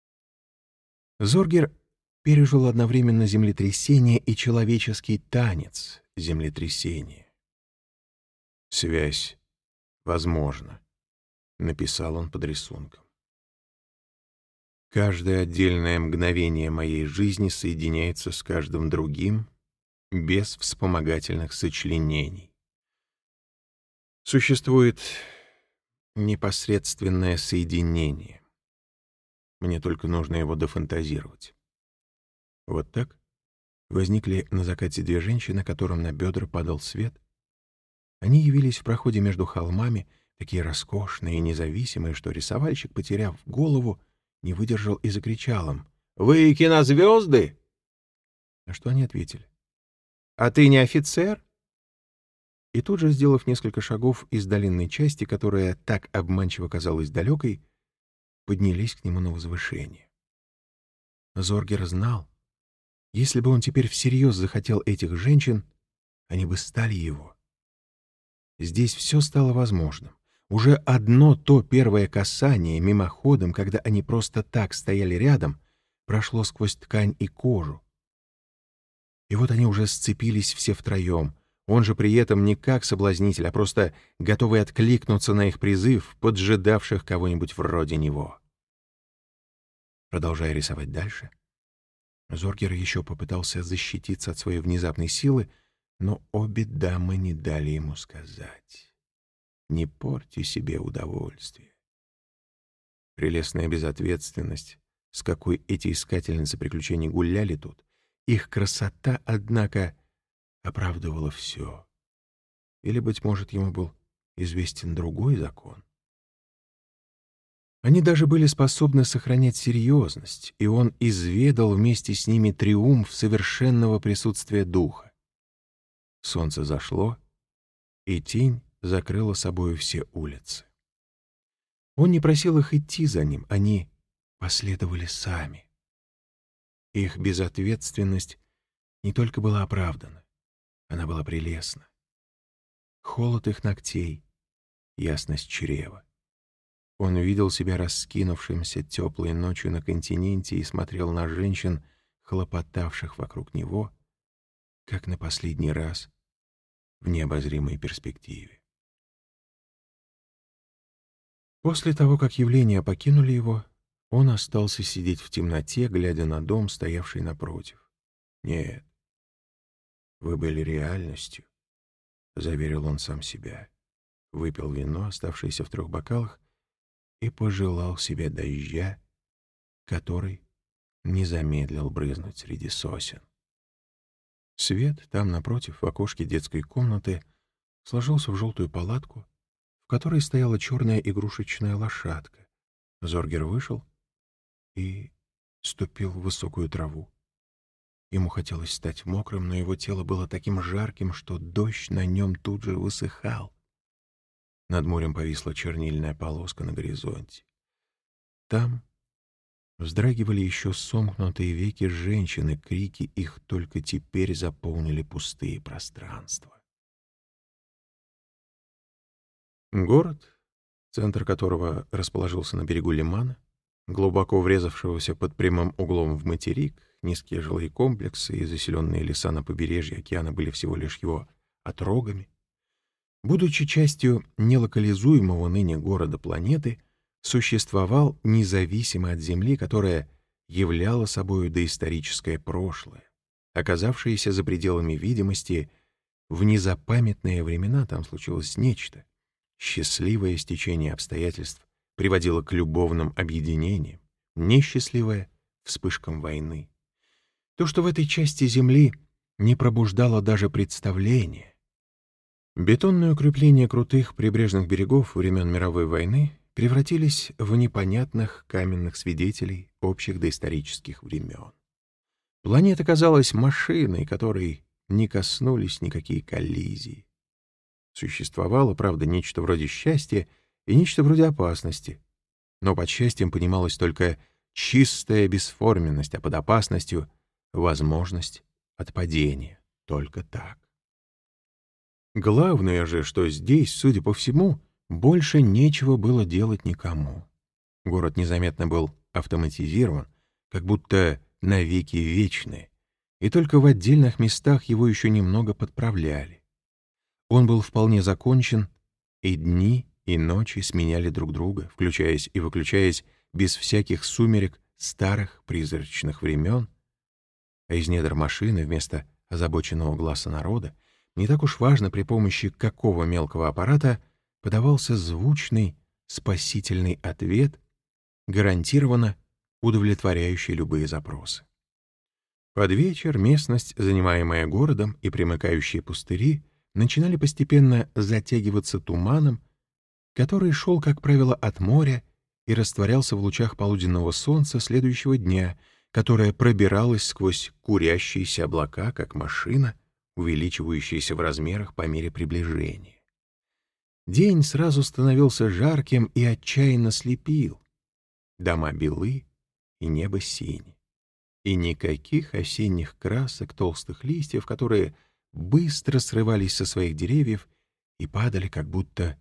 Зоргер пережил одновременно землетрясение и человеческий танец землетрясения. «Связь возможна», — написал он под рисунком. «Каждое отдельное мгновение моей жизни соединяется с каждым другим без вспомогательных сочленений. Существует непосредственное соединение. Мне только нужно его дофантазировать». Вот так возникли на закате две женщины, которым на бедра падал свет. Они явились в проходе между холмами, такие роскошные и независимые, что рисовальщик, потеряв голову, не выдержал и закричал им: «Вы кинозвезды?» На что они ответили: «А ты не офицер?» И тут же, сделав несколько шагов из долинной части, которая так обманчиво казалась далекой, поднялись к нему на возвышение. Зоргер знал, если бы он теперь всерьез захотел этих женщин, они бы стали его. Здесь все стало возможным. Уже одно то первое касание мимоходом, когда они просто так стояли рядом, прошло сквозь ткань и кожу. И вот они уже сцепились все втроем. Он же при этом не как соблазнитель, а просто готовый откликнуться на их призыв, поджидавших кого-нибудь вроде него. Продолжая рисовать дальше, Зоргер еще попытался защититься от своей внезапной силы, но обе дамы не дали ему сказать. «Не порти себе удовольствие». Прелестная безответственность, с какой эти искательницы приключений гуляли тут, их красота, однако, оправдывала все. Или, быть может, ему был известен другой закон. Они даже были способны сохранять серьезность, и он изведал вместе с ними триумф совершенного присутствия духа. Солнце зашло, и тень закрыла собою все улицы. Он не просил их идти за ним, они последовали сами. Их безответственность не только была оправдана, она была прелестна. Холод их ногтей, ясность чрева. Он видел себя раскинувшимся теплой ночью на континенте и смотрел на женщин, хлопотавших вокруг него, как на последний раз в необозримой перспективе. После того, как явления покинули его, он остался сидеть в темноте, глядя на дом, стоявший напротив. «Нет, вы были реальностью», — заверил он сам себя. Выпил вино, оставшееся в трех бокалах, и пожелал себе дождя, который не замедлил брызнуть среди сосен. Свет там, напротив, в окошке детской комнаты, сложился в желтую палатку, в которой стояла черная игрушечная лошадка. Зоргер вышел и ступил в высокую траву. Ему хотелось стать мокрым, но его тело было таким жарким, что дождь на нем тут же высыхал. Над морем повисла чернильная полоска на горизонте. Там вздрагивали еще сомкнутые веки женщины, крики их только теперь заполнили пустые пространства. Город, центр которого расположился на берегу лимана, глубоко врезавшегося под прямым углом в материк, низкие жилые комплексы и заселенные леса на побережье океана были всего лишь его отрогами. Будучи частью нелокализуемого ныне города планеты, существовал независимо от Земли, которая являла собою доисторическое прошлое. Оказавшееся за пределами видимости, в незапамятные времена там случилось нечто. Счастливое стечение обстоятельств приводило к любовным объединениям, несчастливое — вспышкам войны. То, что в этой части Земли не пробуждало даже представления. Бетонные укрепления крутых прибрежных берегов времен мировой войны превратились в непонятных каменных свидетелей общих доисторических времен. Планета казалась машиной, которой не коснулись никакие коллизии. Существовало, правда, нечто вроде счастья и нечто вроде опасности, но под счастьем понималась только чистая бесформенность, а под опасностью — возможность отпадения. Только так. Главное же, что здесь, судя по всему, больше нечего было делать никому. Город незаметно был автоматизирован, как будто навеки вечный, и только в отдельных местах его еще немного подправляли. Он был вполне закончен, и дни, и ночи сменяли друг друга, включаясь и выключаясь без всяких сумерек старых призрачных времен, а из недр машины вместо озабоченного глаза народа не так уж важно, при помощи какого мелкого аппарата подавался звучный, спасительный ответ, гарантированно удовлетворяющий любые запросы. Под вечер местность, занимаемая городом, и примыкающие пустыри начинали постепенно затягиваться туманом, который шел, как правило, от моря и растворялся в лучах полуденного солнца следующего дня, которое пробиралось сквозь курящиеся облака, как машина, увеличивающаяся в размерах по мере приближения. День сразу становился жарким и отчаянно слепил. Дома белы, и небо сине. И никаких осенних красок, толстых листьев, которые быстро срывались со своих деревьев и падали как будто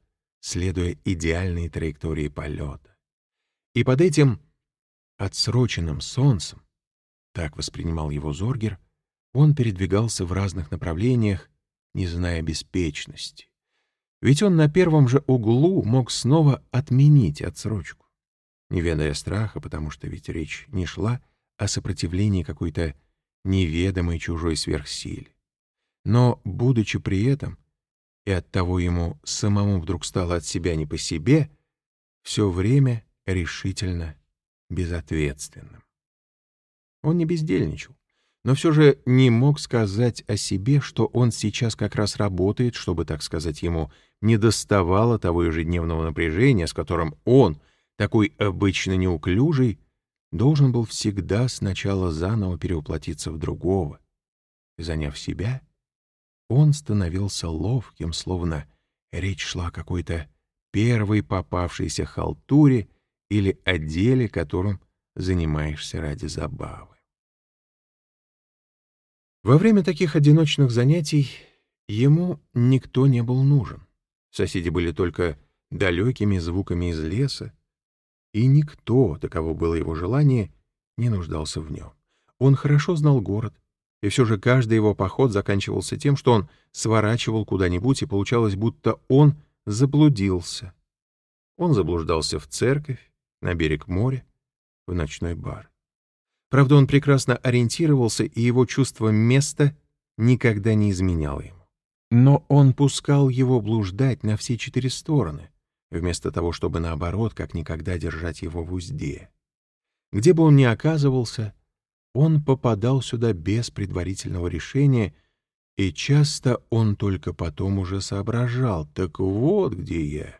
следуя идеальной траектории полета. И под этим отсроченным солнцем, так воспринимал его Зоргер, он передвигался в разных направлениях, не зная беспечности. Ведь он на первом же углу мог снова отменить отсрочку, не ведая страха, потому что ведь речь не шла о сопротивлении какой-то неведомой чужой сверхсиле. Но, будучи при этом, и оттого ему самому вдруг стало от себя не по себе, все время решительно безответственным. Он не бездельничал, но все же не мог сказать о себе, что он сейчас как раз работает, чтобы, так сказать, ему не доставало того ежедневного напряжения, с которым он, такой обычно неуклюжий, должен был всегда сначала заново перевоплотиться в другого. И, заняв себя, он становился ловким, словно речь шла о какой-то первой попавшейся халтуре или о деле, которым занимаешься ради забавы. Во время таких одиночных занятий ему никто не был нужен. Соседи были только далекими звуками из леса, и никто, таково было его желание, не нуждался в нем. Он хорошо знал город, и все же каждый его поход заканчивался тем, что он сворачивал куда-нибудь, и получалось, будто он заблудился. Он заблуждался в церковь, на берег моря, в ночной бар. Правда, он прекрасно ориентировался, и его чувство места никогда не изменяло ему. Но он пускал его блуждать на все четыре стороны, вместо того, чтобы, наоборот, как никогда держать его в узде. Где бы он ни оказывался, он попадал сюда без предварительного решения, и часто он только потом уже соображал: так вот где я.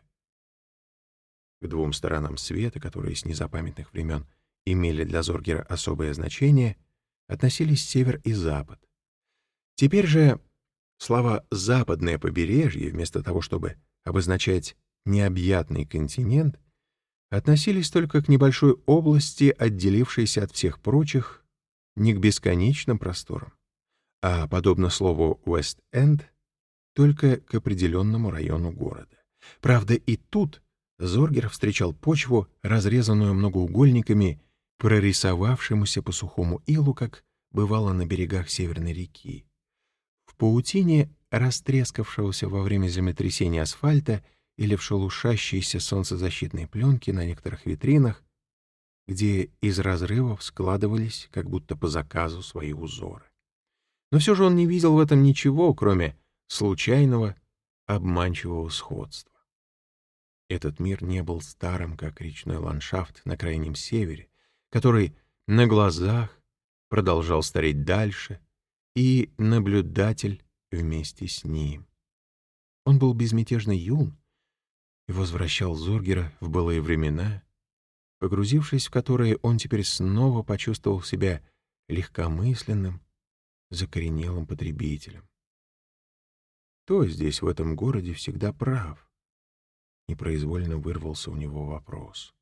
К двум сторонам света, которые с незапамятных времен имели для Зоргера особое значение, относились север и запад. Теперь же слова «западное побережье», вместо того, чтобы обозначать необъятный континент, относились только к небольшой области, отделившейся от всех прочих, не к бесконечным просторам, а, подобно слову «Уэст-Энд», только к определенному району города. Правда, и тут Зоргер встречал почву, разрезанную многоугольниками, прорисовавшемуся по сухому илу, как бывало на берегах Северной реки. В паутине растрескавшегося во время землетрясения асфальта или в шелушащейся солнцезащитной пленке на некоторых витринах, где из разрывов складывались, как будто по заказу, свои узоры. Но все же он не видел в этом ничего, кроме случайного, обманчивого сходства. Этот мир не был старым, как речной ландшафт на крайнем севере, который на глазах продолжал стареть дальше, и наблюдатель вместе с ним. Он был безмятежно юн и возвращал Зоргера в былые времена, погрузившись в которые, он теперь снова почувствовал себя легкомысленным, закоренелым потребителем. Кто здесь, в этом городе, всегда прав? Непроизвольно вырвался у него вопрос.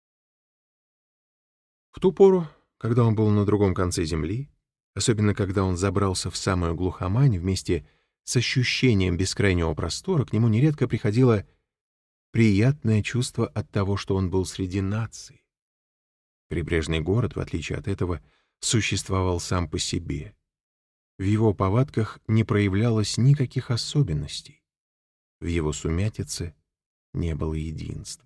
В ту пору, когда он был на другом конце земли, особенно когда он забрался в самую глухомань, вместе с ощущением бескрайнего простора, к нему нередко приходило приятное чувство от того, что он был среди наций. Прибрежный город, в отличие от этого, существовал сам по себе. В его повадках не проявлялось никаких особенностей. В его сумятице не было единства.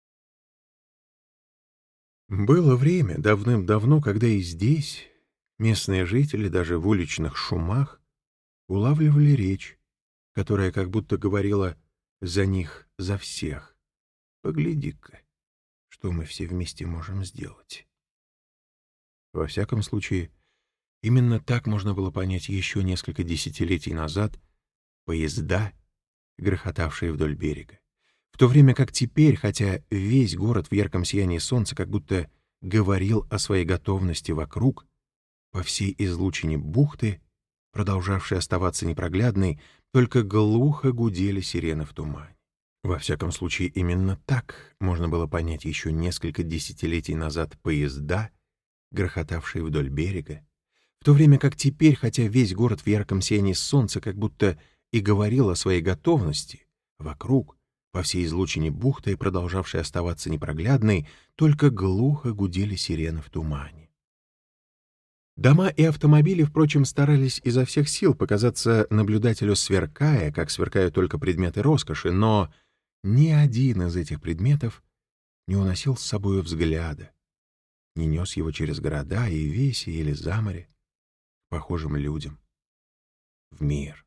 Было время, давным-давно, когда и здесь местные жители, даже в уличных шумах, улавливали речь, которая как будто говорила за них, за всех. Погляди-ка, что мы все вместе можем сделать. Во всяком случае, именно так можно было понять еще несколько десятилетий назад поезда, грохотавшие вдоль берега. В то время как теперь, хотя весь город в ярком сиянии солнца как будто говорил о своей готовности вокруг, по всей излучине бухты, продолжавшей оставаться непроглядной, только глухо гудели сирены в тумане. Во всяком случае, именно так можно было понять еще несколько десятилетий назад поезда, грохотавшие вдоль берега, в то время как теперь, хотя весь город в ярком сиянии солнца как будто и говорил о своей готовности, вокруг, По всей излучине бухты, продолжавшей оставаться непроглядной, только глухо гудели сирены в тумане. Дома и автомобили, впрочем, старались изо всех сил показаться наблюдателю сверкая, как сверкают только предметы роскоши, но ни один из этих предметов не уносил с собой взгляда, не нес его через города и веси или за море к похожим людям, в мир.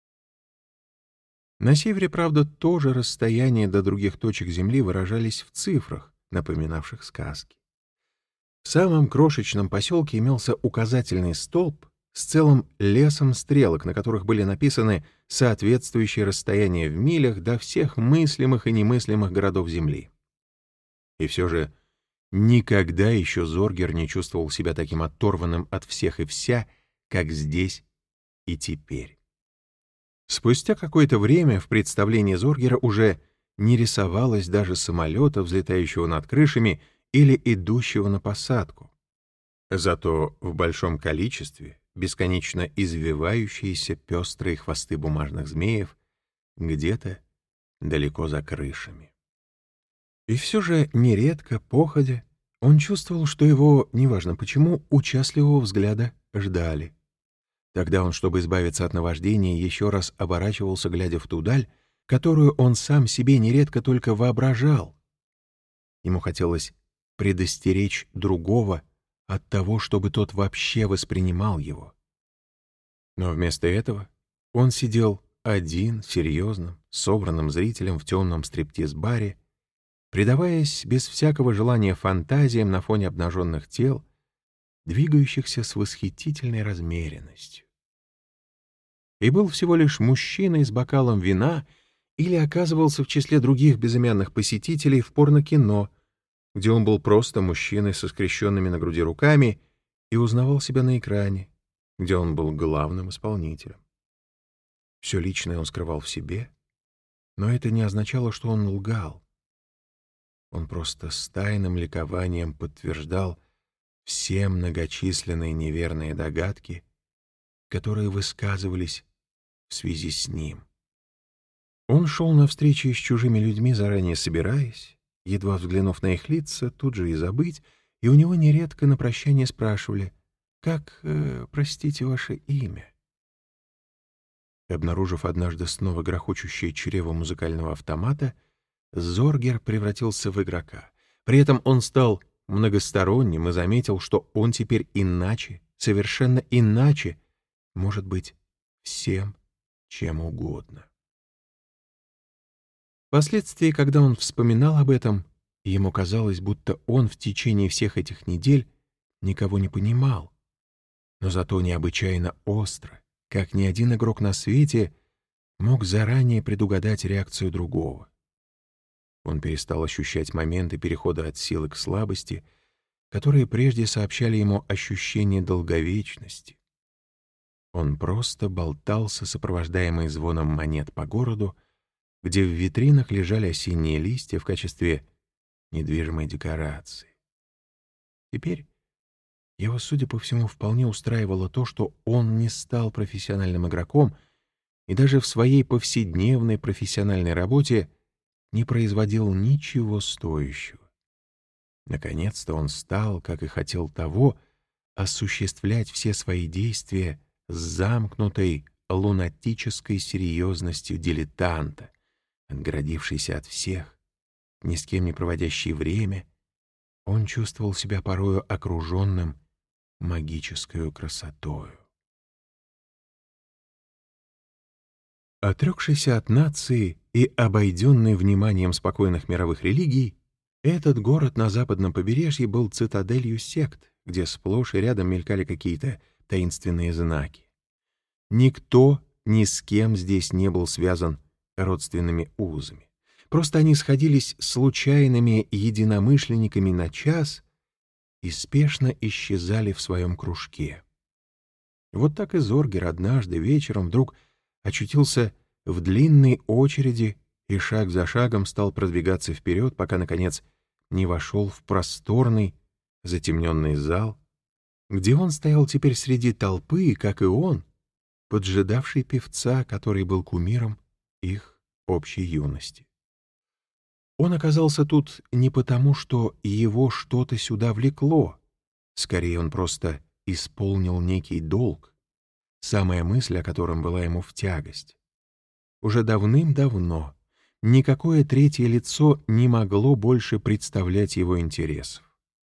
На севере, правда, тоже расстояния до других точек Земли выражались в цифрах, напоминавших сказки. В самом крошечном поселке имелся указательный столб с целым лесом стрелок, на которых были написаны соответствующие расстояния в милях до всех мыслимых и немыслимых городов Земли. И все же никогда еще Зоргер не чувствовал себя таким оторванным от всех и вся, как здесь и теперь. Спустя какое-то время в представлении Зоргера уже не рисовалось даже самолета, взлетающего над крышами, или идущего на посадку. Зато в большом количестве бесконечно извивающиеся пестрые хвосты бумажных змеев где-то далеко за крышами. И все же нередко, походя, он чувствовал, что его, неважно почему, участливого взгляда ждали. Тогда он, чтобы избавиться от наваждения, еще раз оборачивался, глядя в ту даль, которую он сам себе нередко только воображал. Ему хотелось предостеречь другого от того, чтобы тот вообще воспринимал его. Но вместо этого он сидел один, серьезным, собранным зрителем в темном стриптиз-баре, предаваясь без всякого желания фантазиям на фоне обнаженных тел, двигающихся с восхитительной размеренностью. И был всего лишь мужчиной с бокалом вина или оказывался в числе других безымянных посетителей в порнокино, где он был просто мужчиной со скрещенными на груди руками и узнавал себя на экране, где он был главным исполнителем. Все личное он скрывал в себе, но это не означало, что он лгал. Он просто с тайным ликованием подтверждал все многочисленные неверные догадки, которые высказывались в связи с ним. Он шел на встречи с чужими людьми, заранее собираясь, едва взглянув на их лица, тут же и забыть, и у него нередко на прощание спрашивали: «Как, э, простите, ваше имя?» И, обнаружив однажды снова грохочущее чрево музыкального автомата, Зоргер превратился в игрока. При этом он стал многосторонним и заметил, что он теперь иначе, совершенно иначе, может быть всем, чем угодно. Впоследствии, когда он вспоминал об этом, ему казалось, будто он в течение всех этих недель никого не понимал, но зато необычайно остро, как ни один игрок на свете, мог заранее предугадать реакцию другого. Он перестал ощущать моменты перехода от силы к слабости, которые прежде сообщали ему ощущение долговечности. Он просто болтался, сопровождаемый звоном монет по городу, где в витринах лежали осенние листья в качестве недвижимой декорации. Теперь его, судя по всему, вполне устраивало то, что он не стал профессиональным игроком и даже в своей повседневной профессиональной работе не производил ничего стоящего. Наконец-то он стал, как и хотел того, осуществлять все свои действия с замкнутой лунатической серьезностью дилетанта, отгородившийся от всех, ни с кем не проводящий время. Он чувствовал себя порою окруженным магической красотою. Отрекшийся от нации и обойденный вниманием спокойных мировых религий, этот город на западном побережье был цитаделью сект, где сплошь и рядом мелькали какие-то таинственные знаки. Никто ни с кем здесь не был связан родственными узами. Просто они сходились случайными единомышленниками на час и спешно исчезали в своем кружке. Вот так и Зоргер однажды вечером вдруг очутился в длинной очереди и шаг за шагом стал продвигаться вперед, пока, наконец, не вошел в просторный, затемненный зал, где он стоял теперь среди толпы, как и он, поджидавший певца, который был кумиром их общей юности. Он оказался тут не потому, что его что-то сюда влекло. Скорее, он просто исполнил некий долг, самая мысль о котором была ему в тягость. Уже давным-давно никакое третье лицо не могло больше представлять его интересов.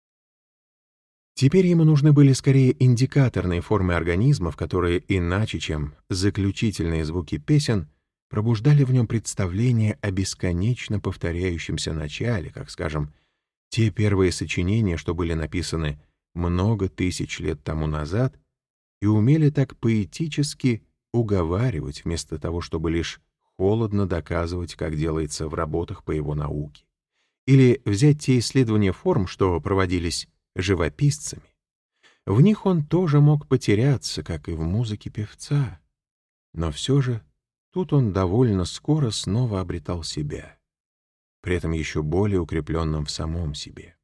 Теперь ему нужны были скорее индикаторные формы организмов, которые, иначе чем заключительные звуки песен, пробуждали в нем представление о бесконечно повторяющемся начале, как, скажем, те первые сочинения, что были написаны много тысяч лет тому назад и умели так поэтически уговаривать, вместо того, чтобы лишь холодно доказывать, как делается в работах по его науке. Или взять те исследования форм, что проводились живописцами. В них он тоже мог потеряться, как и в музыке певца. Но все же тут он довольно скоро снова обретал себя, при этом еще более укрепленным в самом себе.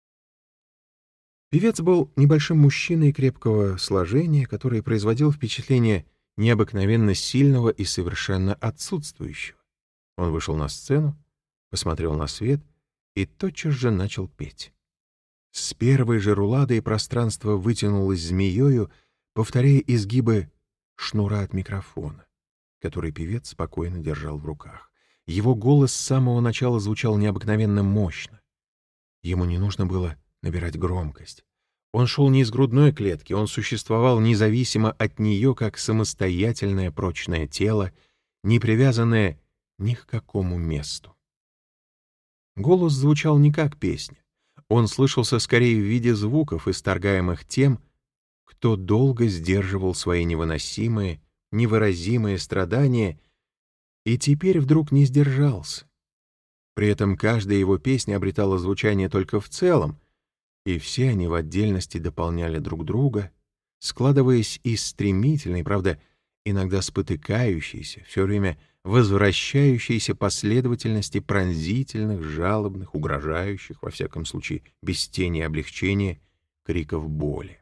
Певец был небольшим мужчиной крепкого сложения, который производил впечатление необыкновенно сильного и совершенно отсутствующего. Он вышел на сцену, посмотрел на свет и тотчас же начал петь. С первой же руладой пространство вытянулось змеёю, повторяя изгибы шнура от микрофона, который певец спокойно держал в руках. Его голос с самого начала звучал необыкновенно мощно. Ему не нужно было набирать громкость. Он шел не из грудной клетки, он существовал независимо от нее, как самостоятельное прочное тело, не привязанное ни к какому месту. Голос звучал не как песня. Он слышался скорее в виде звуков, исторгаемых тем, кто долго сдерживал свои невыносимые, невыразимые страдания и теперь вдруг не сдержался. При этом каждая его песня обретала звучание только в целом, и все они в отдельности дополняли друг друга, складываясь из стремительной, правда, иногда спотыкающейся, все время возвращающейся последовательности пронзительных, жалобных, угрожающих, во всяком случае, без тени облегчения, криков боли.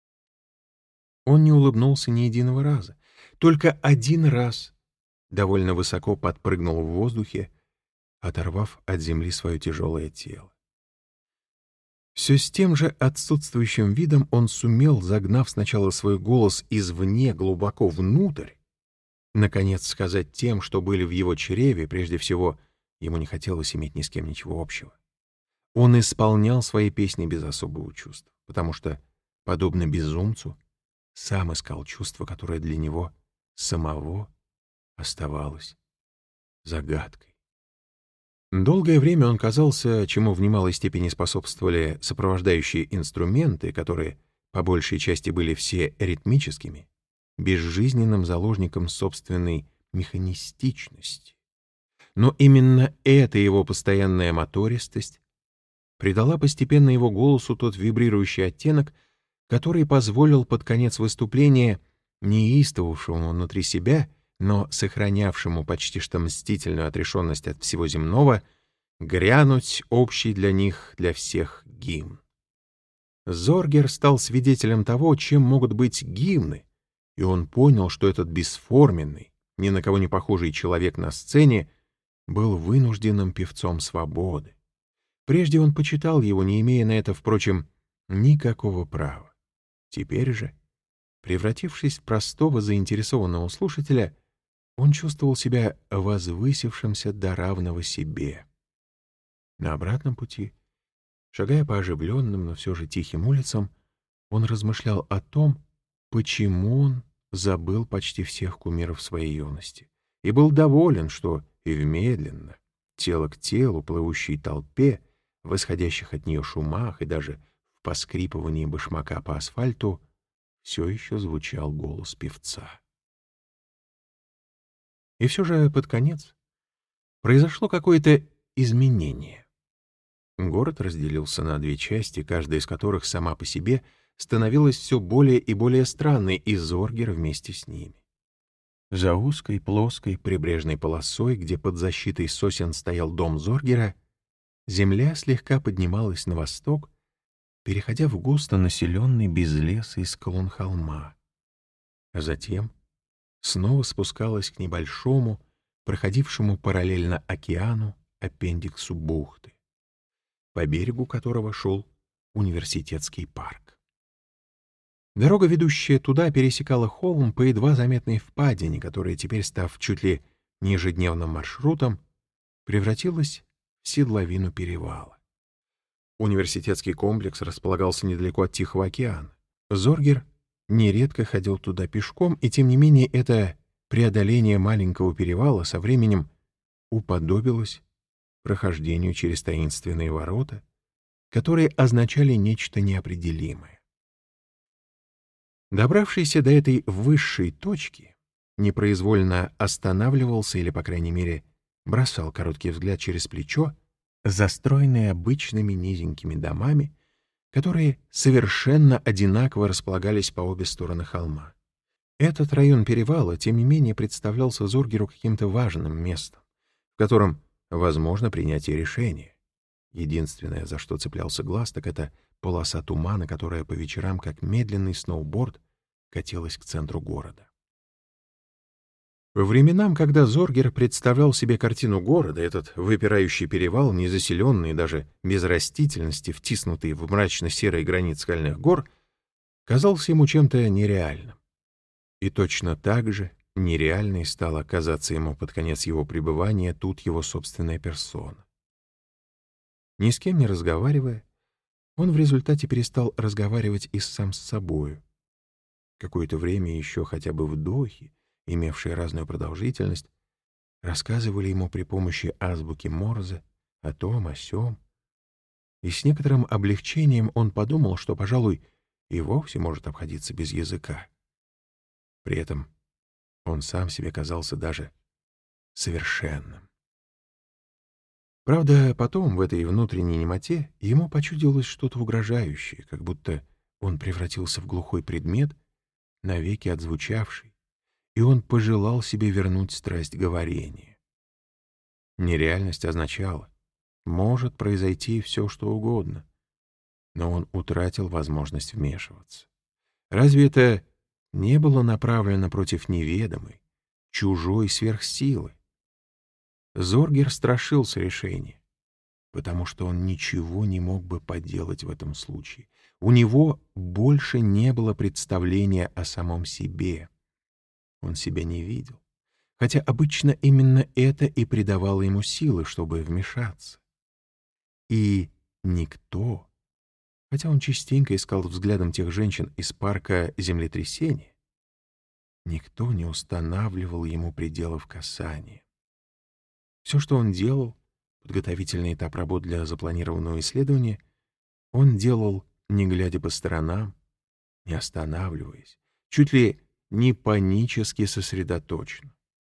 Он не улыбнулся ни единого раза. Только один раз довольно высоко подпрыгнул в воздухе, оторвав от земли свое тяжелое тело. Все с тем же отсутствующим видом он сумел, загнав сначала свой голос извне глубоко внутрь, наконец сказать тем, что были в его чреве, прежде всего, ему не хотелось иметь ни с кем ничего общего. Он исполнял свои песни без особого чувства, потому что, подобно безумцу, сам искал чувство, которое для него самого оставалось загадкой. Долгое время он казался, чему в немалой степени способствовали сопровождающие инструменты, которые по большей части были все ритмическими, безжизненным заложником собственной механистичности. Но именно эта его постоянная мотористость придала постепенно его голосу тот вибрирующий оттенок, который позволил под конец выступления неистовавшему внутри себя, но сохранявшему почти что мстительную отрешенность от всего земного, грянуть общий для них, для всех гимн. Зоргер стал свидетелем того, чем могут быть гимны, и он понял, что этот бесформенный, ни на кого не похожий человек на сцене был вынужденным певцом свободы. Прежде он почитал его, не имея на это, впрочем, никакого права. Теперь же, превратившись в простого заинтересованного слушателя, он чувствовал себя возвысившимся до равного себе. На обратном пути, шагая по оживленным, но все же тихим улицам, он размышлял о том, почему он забыл почти всех кумиров своей юности, и был доволен, что и в медленно, тело к телу, плывущей толпе, в исходящих от нее шумах и даже в поскрипывании башмака по асфальту все еще звучал голос певца. И все же под конец произошло какое-то изменение. Город разделился на две части, каждая из которых сама по себе становилась все более и более странной, и Зоргер вместе с ними. За узкой, плоской прибрежной полосой, где под защитой сосен стоял дом Зоргера, земля слегка поднималась на восток, переходя в густо населенный безлесый склон холма, а затем снова спускалась к небольшому, проходившему параллельно океану, аппендиксу бухты, по берегу которого шел университетский парк. Дорога, ведущая туда, пересекала холм по едва заметной впадине, которая теперь, став чуть ли не ежедневным маршрутом, превратилась в седловину перевала. Университетский комплекс располагался недалеко от Тихого океана. Зоргер нередко ходил туда пешком, и тем не менее это преодоление маленького перевала со временем уподобилось прохождению через таинственные ворота, которые означали нечто неопределимое. Добравшийся до этой высшей точки, непроизвольно останавливался или, по крайней мере, бросал короткий взгляд через плечо, застроенные обычными низенькими домами, которые совершенно одинаково располагались по обе стороны холма. Этот район перевала, тем не менее, представлялся Зоргеру каким-то важным местом, в котором возможно принятие решения. Единственное, за что цеплялся глаз, так это полоса тумана, которая по вечерам, как медленный сноуборд, катилась к центру города. По временам, когда Зоргер представлял себе картину города, этот выпирающий перевал, незаселенный, даже без растительности, втиснутый в мрачно-серые границы скальных гор, казался ему чем-то нереальным. И точно так же нереальной стала казаться ему под конец его пребывания тут его собственная персона. Ни с кем не разговаривая, он в результате перестал разговаривать и сам с собою. Какое-то время еще хотя бы вдохи, имевшие разную продолжительность, рассказывали ему при помощи азбуки Морзе о том, о сём, и с некоторым облегчением он подумал, что, пожалуй, и вовсе может обходиться без языка. При этом он сам себе казался даже совершенным. Правда, потом в этой внутренней немоте ему почудилось что-то угрожающее, как будто он превратился в глухой предмет, навеки отзвучавший, и он пожелал себе вернуть страсть говорения. Нереальность означала, может произойти все, что угодно, но он утратил возможность вмешиваться. Разве это не было направлено против неведомой, чужой сверхсилы? Зоргер страшился решения, потому что он ничего не мог бы поделать в этом случае. У него больше не было представления о самом себе. Он себя не видел, хотя обычно именно это и придавало ему силы, чтобы вмешаться. И никто, хотя он частенько искал взглядом тех женщин из парка землетрясения, никто не устанавливал ему пределов касания. Все, что он делал, подготовительный этап работ для запланированного исследования, он делал, не глядя по сторонам, не останавливаясь, чуть ли не панически сосредоточен.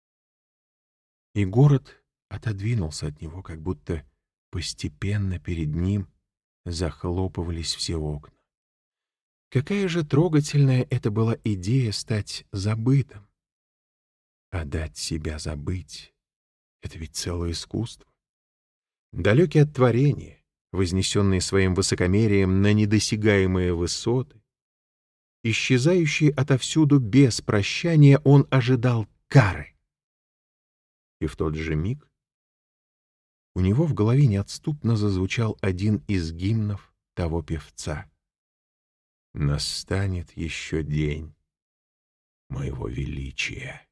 И город отодвинулся от него, как будто постепенно перед ним захлопывались все окна. Какая же трогательная это была идея стать забытым. А дать себя забыть — это ведь целое искусство. Далекий от творения, вознесенный своим высокомерием на недосягаемые высоты, исчезающий отовсюду без прощания, он ожидал кары. И в тот же миг у него в голове неотступно зазвучал один из гимнов того певца. «Настанет еще день моего величия».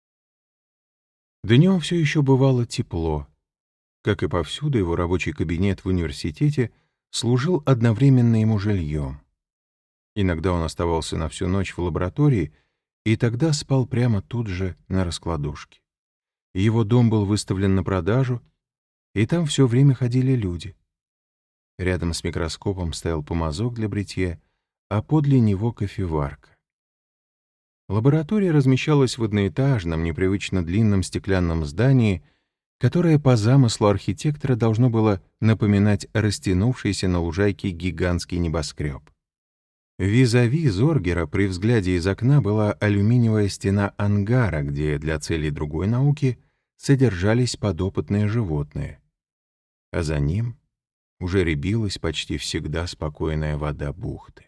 Днем все еще бывало тепло. Как и повсюду, его рабочий кабинет в университете служил одновременно ему жильем. Иногда он оставался на всю ночь в лаборатории и тогда спал прямо тут же на раскладушке. Его дом был выставлен на продажу, и там все время ходили люди. Рядом с микроскопом стоял помазок для бритья, а подле него кофеварка. Лаборатория размещалась в одноэтажном, непривычно длинном стеклянном здании, которое по замыслу архитектора должно было напоминать растянувшийся на лужайке гигантский небоскреб. Визави Зоргера при взгляде из окна была алюминиевая стена ангара, где для целей другой науки содержались подопытные животные, а за ним уже рябилась почти всегда спокойная вода бухты.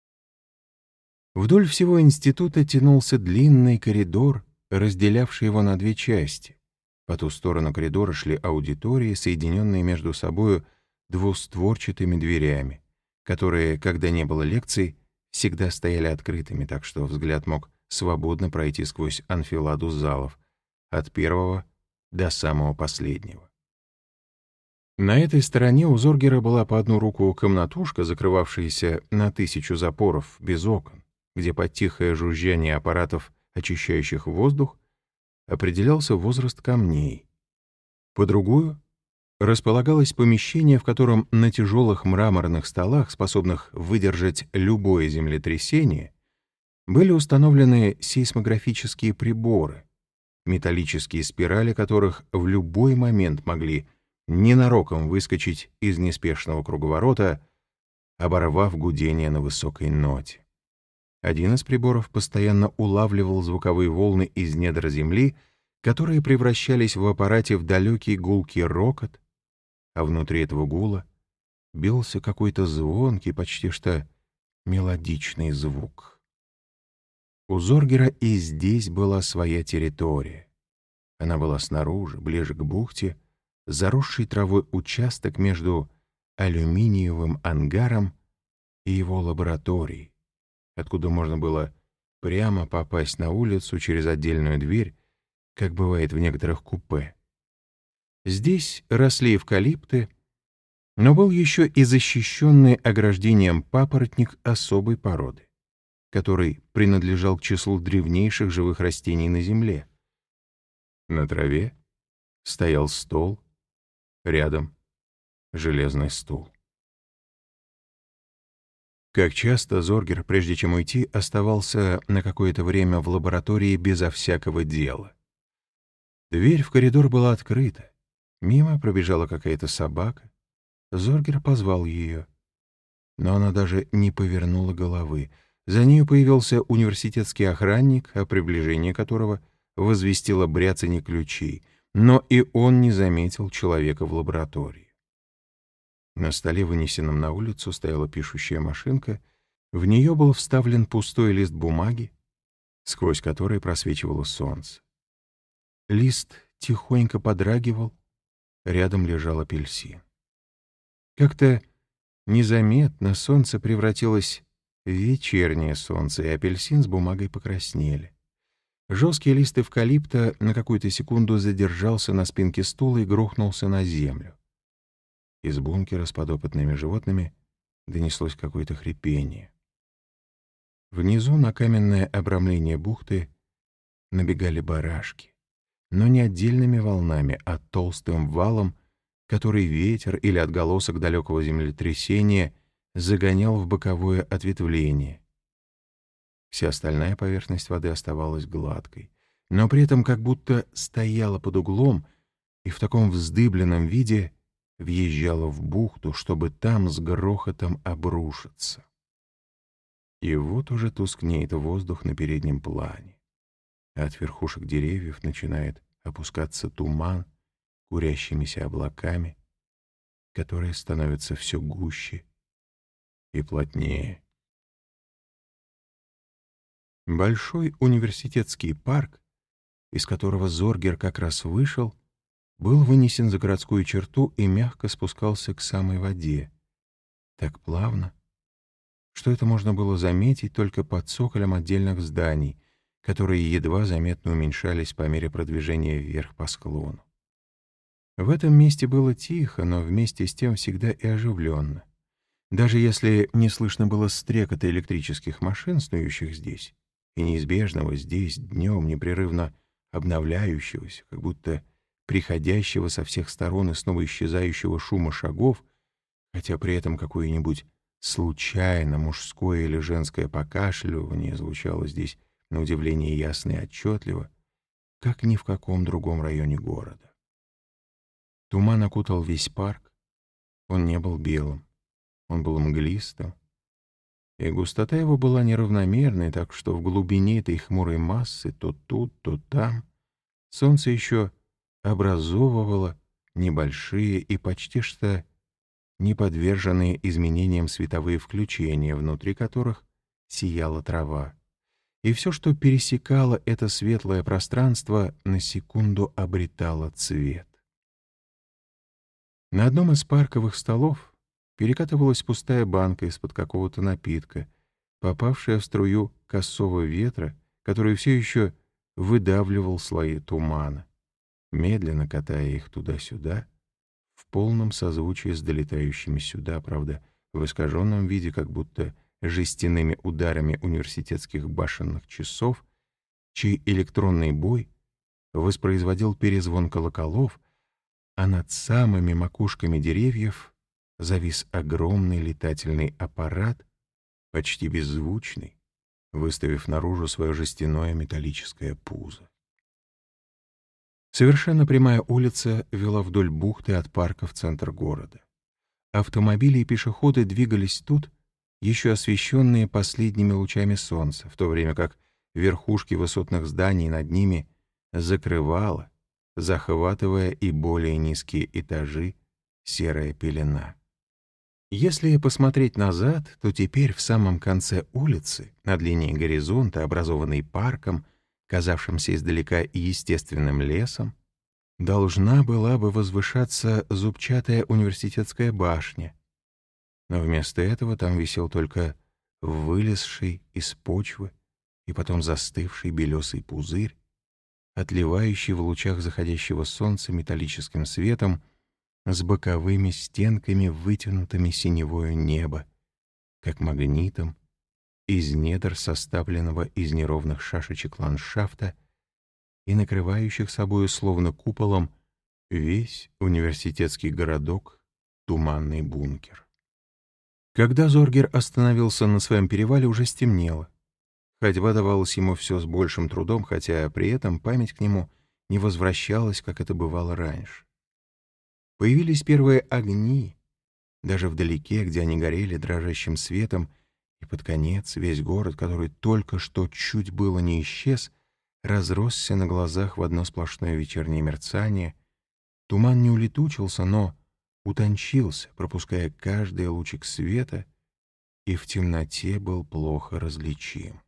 Вдоль всего института тянулся длинный коридор, разделявший его на две части, По ту сторону коридора шли аудитории, соединенные между собою двустворчатыми дверями, которые, когда не было лекций, всегда стояли открытыми, так что взгляд мог свободно пройти сквозь анфиладу залов, от первого до самого последнего. На этой стороне у Зоргера была по одну руку комнатушка, закрывавшаяся на тысячу запоров, без окон, где под тихое жужжание аппаратов, очищающих воздух, определялся возраст камней. По другую располагалось помещение, в котором на тяжелых мраморных столах, способных выдержать любое землетрясение, были установлены сейсмографические приборы, металлические спирали которых в любой момент могли ненароком выскочить из неспешного круговорота, оборвав гудение на высокой ноте. Один из приборов постоянно улавливал звуковые волны из недр земли, которые превращались в аппарате в далекий гулкий рокот, а внутри этого гула бился какой-то звонкий, почти что мелодичный звук. У Зоргера и здесь была своя территория. Она была снаружи, ближе к бухте, заросший травой участок между алюминиевым ангаром и его лабораторией, откуда можно было прямо попасть на улицу через отдельную дверь, как бывает в некоторых купе. Здесь росли эвкалипты, но был еще и защищенный ограждением папоротник особой породы, который принадлежал к числу древнейших живых растений на Земле. На траве стоял стол, рядом железный стул. Как часто Зоргер, прежде чем уйти, оставался на какое-то время в лаборатории безо всякого дела. Дверь в коридор была открыта. Мимо пробежала какая-то собака. Зоргер позвал ее, но она даже не повернула головы. За нею появился университетский охранник, о приближении которого возвестило бряцанье ключей, но и он не заметил человека в лаборатории. На столе, вынесенном на улицу, стояла пишущая машинка. В нее был вставлен пустой лист бумаги, сквозь который просвечивало солнце. Лист тихонько подрагивал, рядом лежал апельсин. Как-то незаметно солнце превратилось в вечернее солнце, и апельсин с бумагой покраснели. Жесткий лист эвкалипта на какую-то секунду задержался на спинке стула и грохнулся на землю. Из бункера с подопытными животными донеслось какое-то хрипение. Внизу на каменное обрамление бухты набегали барашки, но не отдельными волнами, а толстым валом, который ветер или отголосок далекого землетрясения загонял в боковое ответвление. Вся остальная поверхность воды оставалась гладкой, но при этом как будто стояла под углом и в таком вздыбленном виде въезжала в бухту, чтобы там с грохотом обрушиться. И вот уже тускнеет воздух на переднем плане, а от верхушек деревьев начинает опускаться туман курящимися облаками, которые становятся все гуще и плотнее. Большой университетский парк, из которого Зоргер как раз вышел, был вынесен за городскую черту и мягко спускался к самой воде, так плавно, что это можно было заметить только под цоколем отдельных зданий, которые едва заметно уменьшались по мере продвижения вверх по склону. В этом месте было тихо, но вместе с тем всегда и оживленно. Даже если не слышно было стрекота электрических машин, снующих здесь, и неизбежного здесь днем непрерывно обновляющегося, как будто приходящего со всех сторон и снова исчезающего шума шагов, хотя при этом какое-нибудь случайно мужское или женское покашливание звучало здесь на удивление ясно и отчетливо, как ни в каком другом районе города. Туман окутал весь парк. Он не был белым, он был мглистым, и густота его была неравномерной, так что в глубине этой хмурой массы то тут, то там солнце еще образовывало небольшие и почти что неподверженные изменениям световые включения, внутри которых сияла трава. и все, что пересекало это светлое пространство, на секунду обретало цвет. На одном из парковых столов перекатывалась пустая банка из-под какого-то напитка, попавшая в струю косого ветра, который все еще выдавливал слои тумана, медленно катая их туда-сюда, в полном созвучии с долетающими сюда, правда, в искаженном виде, как будто жестяными ударами университетских башенных часов, чей электронный бой воспроизводил перезвон колоколов, а над самыми макушками деревьев завис огромный летательный аппарат, почти беззвучный, выставив наружу свое жестяное металлическое пузо. Совершенно прямая улица вела вдоль бухты от парка в центр города. Автомобили и пешеходы двигались тут, еще освещенные последними лучами солнца, в то время как верхушки высотных зданий над ними закрывала, захватывая и более низкие этажи, серая пелена. Если посмотреть назад, то теперь в самом конце улицы, над линией горизонта, образованной парком, казавшимся издалека естественным лесом, должна была бы возвышаться зубчатая университетская башня. Но вместо этого там висел только вылезший из почвы и потом застывший белесый пузырь, отливающий в лучах заходящего солнца металлическим светом с боковыми стенками, вытянутыми синевою неба, как магнитом, из недр составленного из неровных шашечек ландшафта и накрывающих собою словно куполом весь университетский городок, туманный бункер. Когда Зоргер остановился на своем перевале, уже стемнело. Ходьба давалась ему все с большим трудом, хотя при этом память к нему не возвращалась, как это бывало раньше. Появились первые огни, даже вдалеке, где они горели дрожащим светом, и под конец весь город, который только что чуть было не исчез, разросся на глазах в одно сплошное вечернее мерцание. Туман не улетучился, но утончился, пропуская каждый лучик света, и в темноте был плохо различим.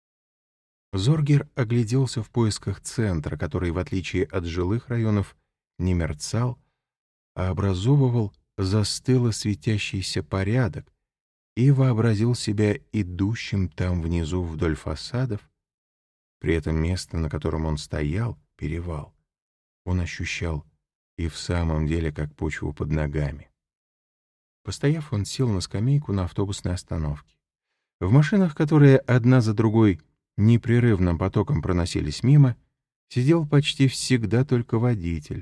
Зоргер огляделся в поисках центра, который, в отличие от жилых районов, не мерцал, а образовывал застыло светящийся порядок, и вообразил себя идущим там внизу вдоль фасадов. При этом место, на котором он стоял, перевал, он ощущал и в самом деле как почву под ногами. Постояв, он сел на скамейку на автобусной остановке. В машинах, которые одна за другой непрерывным потоком проносились мимо, сидел почти всегда только водитель.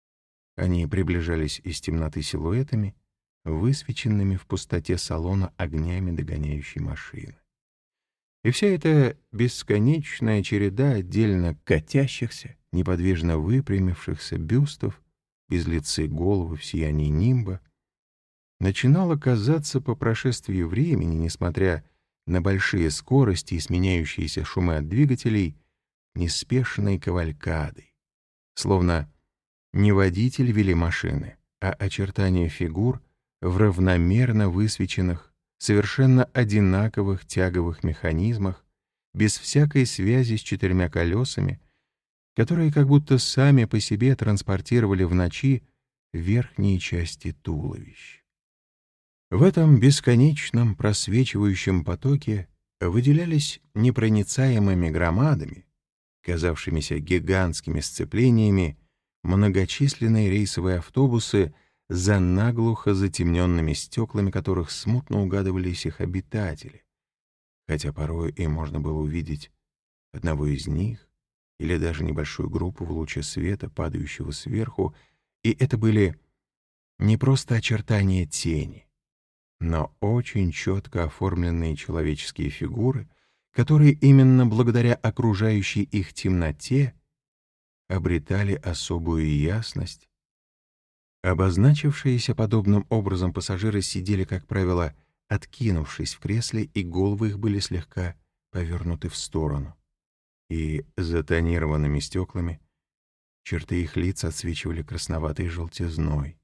Они приближались из темноты силуэтами, высвеченными в пустоте салона огнями догоняющей машины. И вся эта бесконечная череда отдельно катящихся, неподвижно выпрямившихся бюстов, безлицые головы в сиянии нимба, начинала казаться по прошествии времени, несмотря на большие скорости и сменяющиеся шумы от двигателей, неспешной кавалькадой, словно не водитель вели машины, а очертания фигур в равномерно высвеченных, совершенно одинаковых тяговых механизмах, без всякой связи с четырьмя колесами, которые как будто сами по себе транспортировали в ночи верхние части туловищ. В этом бесконечном просвечивающем потоке выделялись непроницаемыми громадами, казавшимися гигантскими сцеплениями, многочисленные рейсовые автобусы за наглухо затемненными стеклами которых смутно угадывались их обитатели, хотя порой и можно было увидеть одного из них или даже небольшую группу в луче света, падающего сверху, и это были не просто очертания тени, но очень четко оформленные человеческие фигуры, которые именно благодаря окружающей их темноте обретали особую ясность. Обозначившиеся подобным образом пассажиры сидели, как правило, откинувшись в кресле, и головы их были слегка повернуты в сторону. И за тонированными стеклами черты их лиц отсвечивали красноватой желтизной.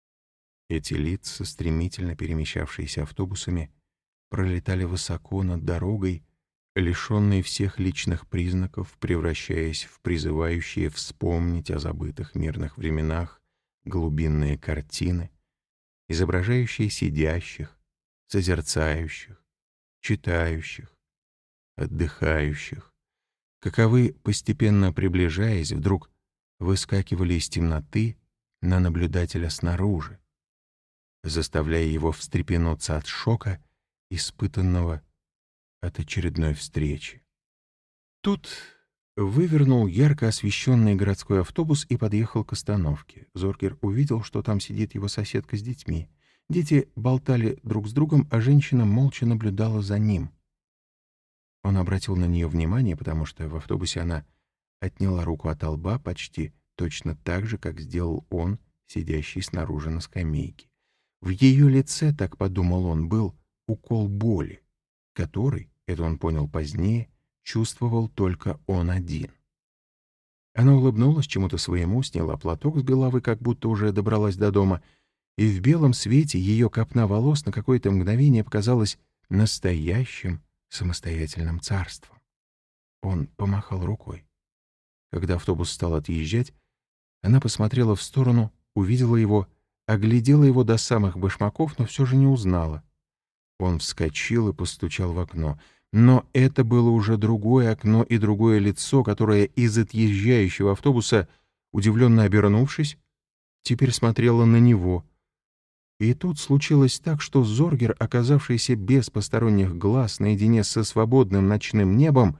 Эти лица, стремительно перемещавшиеся автобусами, пролетали высоко над дорогой, лишенные всех личных признаков, превращаясь в призывающие вспомнить о забытых мирных временах глубинные картины, изображающие сидящих, созерцающих, читающих, отдыхающих, каковы, постепенно приближаясь, вдруг выскакивали из темноты на наблюдателя снаружи, заставляя его встрепенуться от шока, испытанного от очередной встречи. Тут вывернул ярко освещенный городской автобус и подъехал к остановке. Зоргер увидел, что там сидит его соседка с детьми. Дети болтали друг с другом, а женщина молча наблюдала за ним. Он обратил на нее внимание, потому что в автобусе она отняла руку от лба почти точно так же, как сделал он, сидящий снаружи на скамейке. В ее лице, так подумал он, был укол боли, который, это он понял позднее, чувствовал только он один. Она улыбнулась чему-то своему, сняла платок с головы, как будто уже добралась до дома, и в белом свете ее копна волос на какое-то мгновение показалась настоящим самостоятельным царством. Он помахал рукой. Когда автобус стал отъезжать, она посмотрела в сторону, увидела его, оглядела его до самых башмаков, но все же не узнала. Он вскочил и постучал в окно. Но это было уже другое окно и другое лицо, которое из отъезжающего автобуса, удивленно обернувшись, теперь смотрело на него. И тут случилось так, что Зоргер, оказавшийся без посторонних глаз наедине со свободным ночным небом,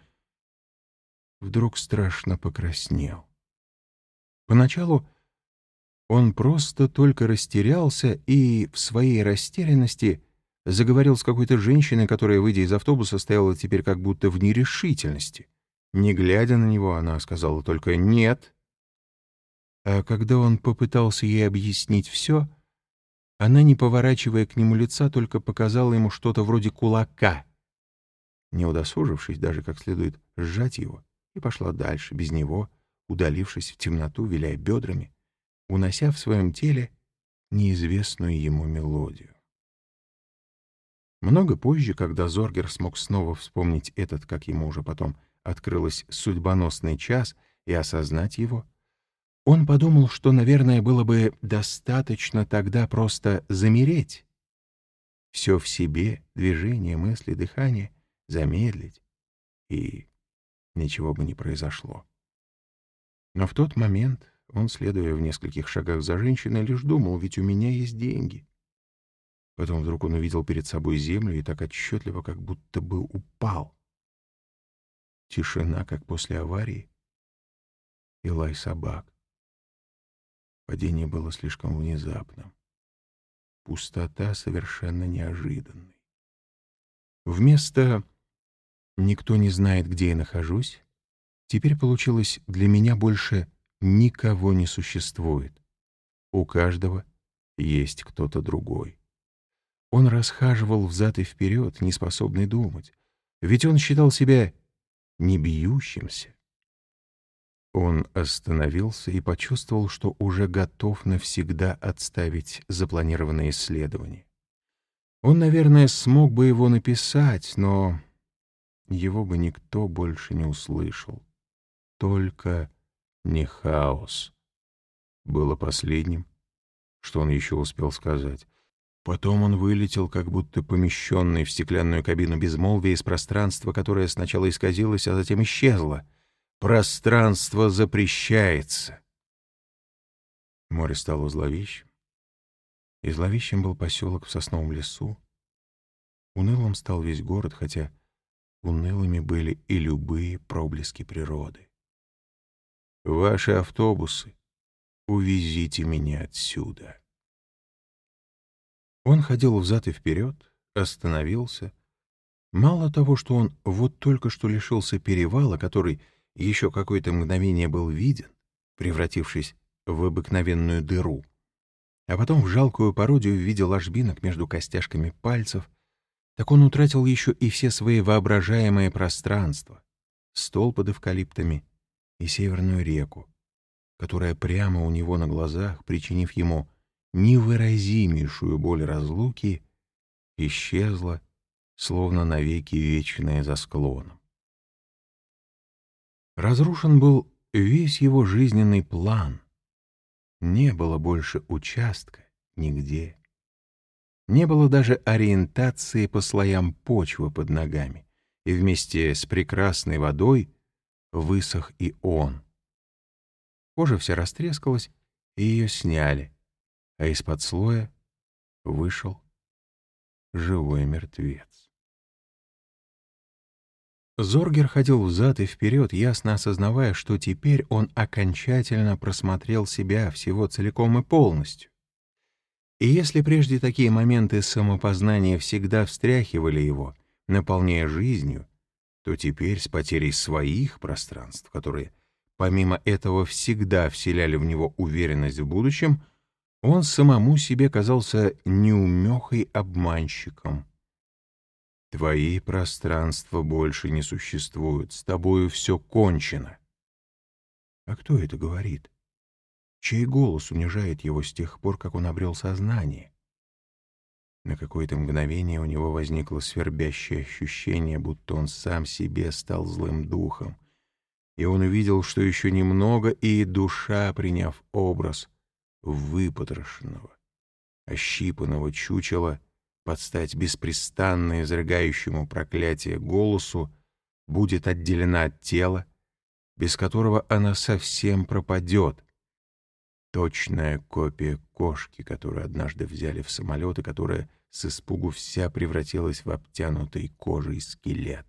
вдруг страшно покраснел. Поначалу он просто только растерялся и в своей растерянности заговорил с какой-то женщиной, которая, выйдя из автобуса, стояла теперь как будто в нерешительности. Не глядя на него, она сказала только «нет». А когда он попытался ей объяснить все, она, не поворачивая к нему лица, только показала ему что-то вроде кулака, не удосужившись даже как следует сжать его, и пошла дальше, без него, удалившись в темноту, виляя бедрами, унося в своем теле неизвестную ему мелодию. Много позже, когда Зоргер смог снова вспомнить этот, как ему уже потом открылось, судьбоносный час и осознать его, он подумал, что, наверное, было бы достаточно тогда просто замереть. Все в себе, движение, мысли, дыхание, замедлить, и ничего бы не произошло. Но в тот момент он, следуя в нескольких шагах за женщиной, лишь думал, ведь у меня есть деньги. Потом вдруг он увидел перед собой землю и так отчетливо, как будто бы упал. Тишина, как после аварии, и лай собак. Падение было слишком внезапным. Пустота совершенно неожиданной. Вместо «никто не знает, где я нахожусь» теперь получилось «для меня больше никого не существует. У каждого есть кто-то другой». Он расхаживал взад и вперед, неспособный думать, ведь он считал себя не бьющимся. Он остановился и почувствовал, что уже готов навсегда отставить запланированное исследование. Он, наверное, смог бы его написать, но его бы никто больше не услышал. Только не хаос было последним, что он еще успел сказать. Потом он вылетел, как будто помещенный в стеклянную кабину безмолвия из пространства, которое сначала исказилось, а затем исчезло. Пространство запрещается. Море стало зловещим. И зловещим был поселок в сосновом лесу. Унылым стал весь город, хотя унылыми были и любые проблески природы. «Ваши автобусы, увезите меня отсюда». Он ходил взад и вперед, остановился. Мало того, что он вот только что лишился перевала, который еще какое-то мгновение был виден, превратившись в обыкновенную дыру, а потом в жалкую пародию в виде ложбинок между костяшками пальцев, так он утратил еще и все свои воображаемые пространства, стол под эвкалиптами и северную реку, которая прямо у него на глазах, причинив ему невыразимейшую боль разлуки, исчезла, словно навеки вечная за склоном. Разрушен был весь его жизненный план. Не было больше участка нигде. Не было даже ориентации по слоям почвы под ногами, и вместе с прекрасной водой высох и он. Кожа вся растрескалась, и ее сняли, а из-под слоя вышел живой мертвец. Зоргер ходил взад и вперед, ясно осознавая, что теперь он окончательно просмотрел себя всего целиком и полностью. И если прежде такие моменты самопознания всегда встряхивали его, наполняя жизнью, то теперь с потерей своих пространств, которые помимо этого всегда вселяли в него уверенность в будущем, он самому себе казался неумехой-обманщиком. «Твои пространства больше не существуют, с тобою все кончено». А кто это говорит? Чей голос унижает его с тех пор, как он обрел сознание? На какое-то мгновение у него возникло свербящее ощущение, будто он сам себе стал злым духом, и он увидел, что еще немного, и душа, приняв образ выпотрошенного, ощипанного чучела, под стать беспрестанно изрыгающему проклятие голосу, будет отделена от тела, без которого она совсем пропадет. Точная копия кошки, которую однажды взяли в самолет и которая с испугу вся превратилась в обтянутый кожей скелет.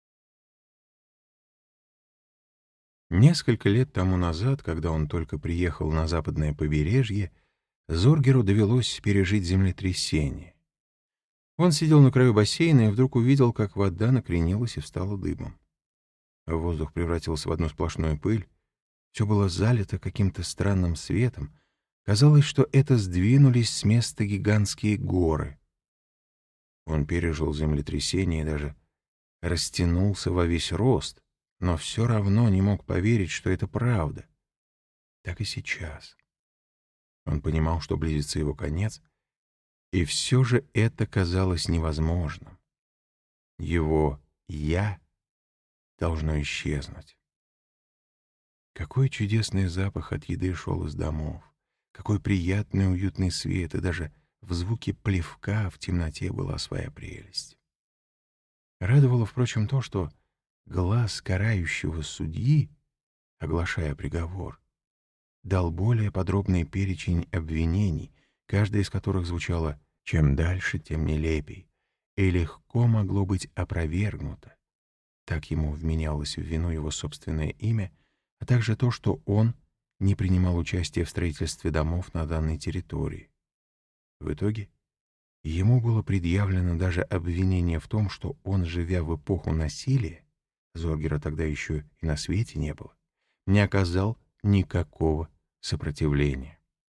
Несколько лет тому назад, когда он только приехал на западное побережье, Зоргеру довелось пережить землетрясение. Он сидел на краю бассейна и вдруг увидел, как вода накренилась и встала дыбом. Воздух превратился в одну сплошную пыль. Все было залито каким-то странным светом. Казалось, что это сдвинулись с места гигантские горы. Он пережил землетрясение и даже растянулся во весь рост, но все равно не мог поверить, что это правда. Так и сейчас. Он понимал, что близится его конец, и все же это казалось невозможным. Его «я» должно исчезнуть. Какой чудесный запах от еды шел из домов, какой приятный уютный свет, и даже в звуке плевка в темноте была своя прелесть. Радовало, впрочем, то, что глаз карающего судьи, оглашая приговор, дал более подробный перечень обвинений, каждая из которых звучала «чем дальше, тем нелепей», и легко могло быть опровергнуто. Так ему вменялось в вину его собственное имя, а также то, что он не принимал участия в строительстве домов на данной территории. В итоге ему было предъявлено даже обвинение в том, что он, живя в эпоху насилия, Зоргера тогда еще и на свете не было, не оказал никакого сопротивления.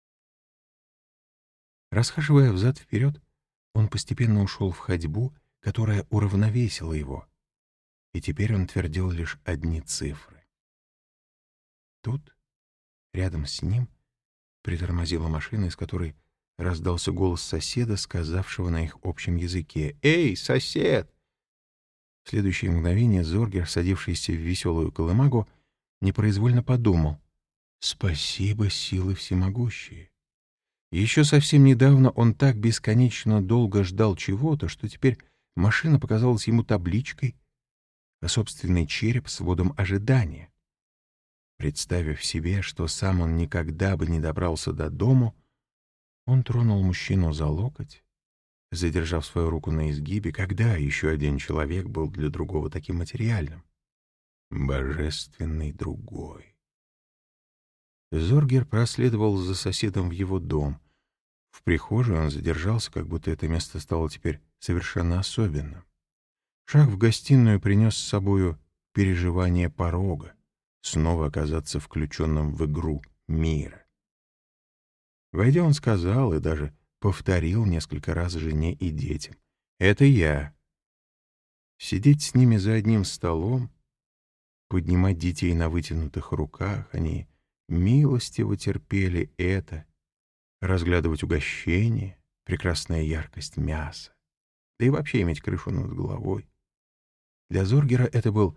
Расхаживая взад-вперед, он постепенно ушел в ходьбу, которая уравновесила его, и теперь он твердил лишь одни цифры. Тут, рядом с ним, притормозила машина, из которой раздался голос соседа, сказавшего на их общем языке: «Эй, сосед!» В следующее мгновение Зоргер, садившийся в веселую колымагу, непроизвольно подумал: «Спасибо, силы всемогущие». Еще совсем недавно он так бесконечно долго ждал чего-то, что теперь машина показалась ему табличкой, а собственный череп — сводом ожидания. Представив себе, что сам он никогда бы не добрался до дому, он тронул мужчину за локоть, задержав свою руку на изгибе. Когда еще один человек был для другого таким материальным? Божественный другой. Зоргер проследовал за соседом в его дом. В прихожей он задержался, как будто это место стало теперь совершенно особенным. Шаг в гостиную принес с собою переживание порога, снова оказаться включенным в игру мира. Войдя, он сказал и даже повторил несколько раз жене и детям: «Это я». Сидеть с ними за одним столом, поднимать детей на вытянутых руках, они милостиво терпели это, разглядывать угощение, прекрасная яркость мяса, да и вообще иметь крышу над головой. Для Зоргера это был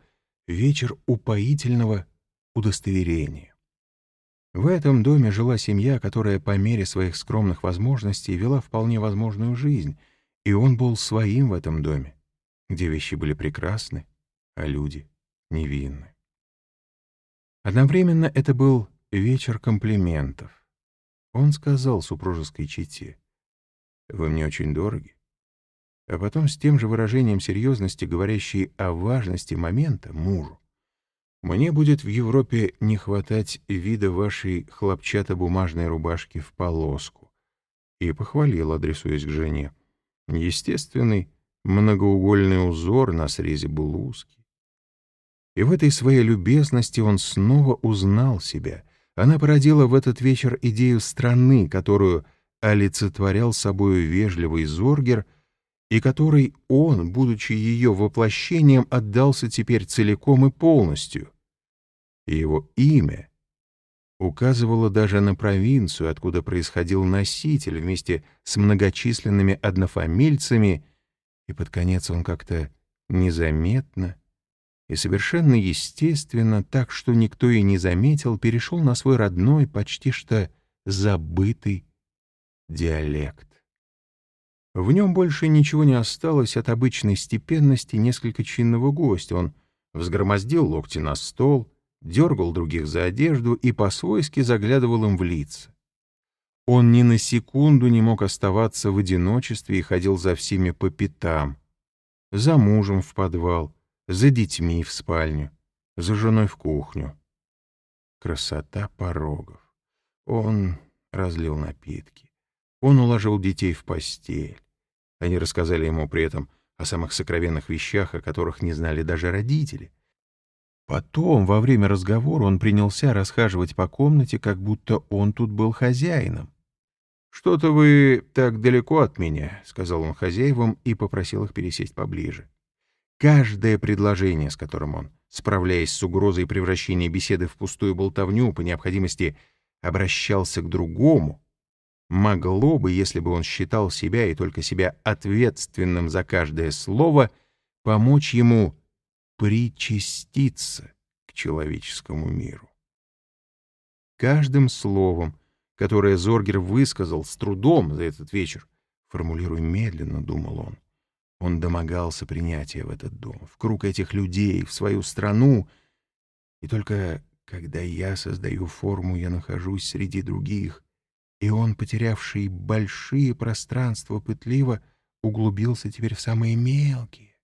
вечер упоительного удостоверения. В этом доме жила семья, которая по мере своих скромных возможностей вела вполне возможную жизнь, и он был своим в этом доме, где вещи были прекрасны, а люди невинны. Одновременно это был вечер комплиментов. Он сказал супружеской чете: «Вы мне очень дороги». А потом с тем же выражением серьезности, говорящей о важности момента, мужу: «Мне будет в Европе не хватать вида вашей хлопчатобумажной рубашки в полоску». И похвалил, адресуясь к жене: «Естественный многоугольный узор на срезе блузки». И в этой своей любезности он снова узнал себя. Она породила в этот вечер идею страны, которую олицетворял собою вежливый Зоргер, и которой он, будучи ее воплощением, отдался теперь целиком и полностью. И его имя указывало даже на провинцию, откуда происходил носитель вместе с многочисленными однофамильцами, и под конец он как-то незаметно и совершенно естественно, так что никто и не заметил, перешел на свой родной, почти что забытый диалект. В нем больше ничего не осталось от обычной степенности несколько чинного гостя. Он взгромоздил локти на стол, дергал других за одежду и по-свойски заглядывал им в лица. Он ни на секунду не мог оставаться в одиночестве и ходил за всеми по пятам. За мужем в подвал, за детьми в спальню, за женой в кухню. Красота порогов. Он разлил напитки. Он уложил детей в постель. Они рассказали ему при этом о самых сокровенных вещах, о которых не знали даже родители. Потом, во время разговора, он принялся расхаживать по комнате, как будто он тут был хозяином. «Что-то вы так далеко от меня», — сказал он хозяевам и попросил их пересесть поближе. Каждое предложение, с которым он, справляясь с угрозой превращения беседы в пустую болтовню, по необходимости обращался к другому, могло бы, если бы он считал себя и только себя ответственным за каждое слово, помочь ему причаститься к человеческому миру. Каждым словом, которое Зоргер высказал с трудом за этот вечер, формулируя медленно, думал он, он домогался принятия в этот дом, в круг этих людей, в свою страну, и только когда я создаю форму, я нахожусь среди других, и он, потерявший большие пространства, пытливо углубился теперь в самые мелкие.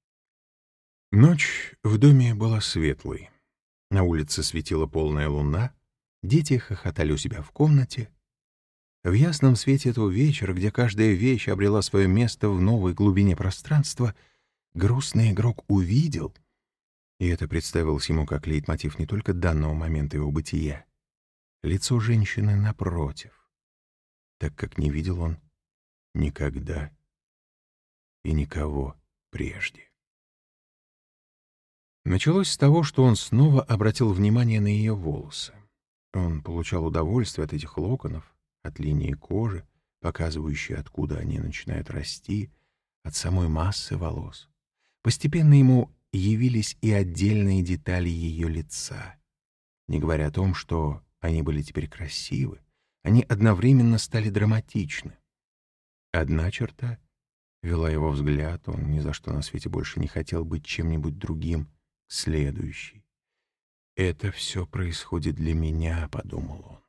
Ночь в доме была светлой. На улице светила полная луна, дети хохотали у себя в комнате. В ясном свете этого вечера, где каждая вещь обрела свое место в новой глубине пространства, грустный игрок увидел, и это представилось ему как лейтмотив не только данного момента его бытия, лицо женщины напротив, так как не видел он никогда и никого прежде. Началось с того, что он снова обратил внимание на ее волосы. Он получал удовольствие от этих локонов, от линии кожи, показывающей, откуда они начинают расти, от самой массы волос. Постепенно ему явились и отдельные детали ее лица. Не говоря о том, что они были теперь красивы, они одновременно стали драматичны. Одна черта вела его взгляд, он ни за что на свете больше не хотел быть чем-нибудь другим, к следующей. «Это все происходит для меня», — подумал он.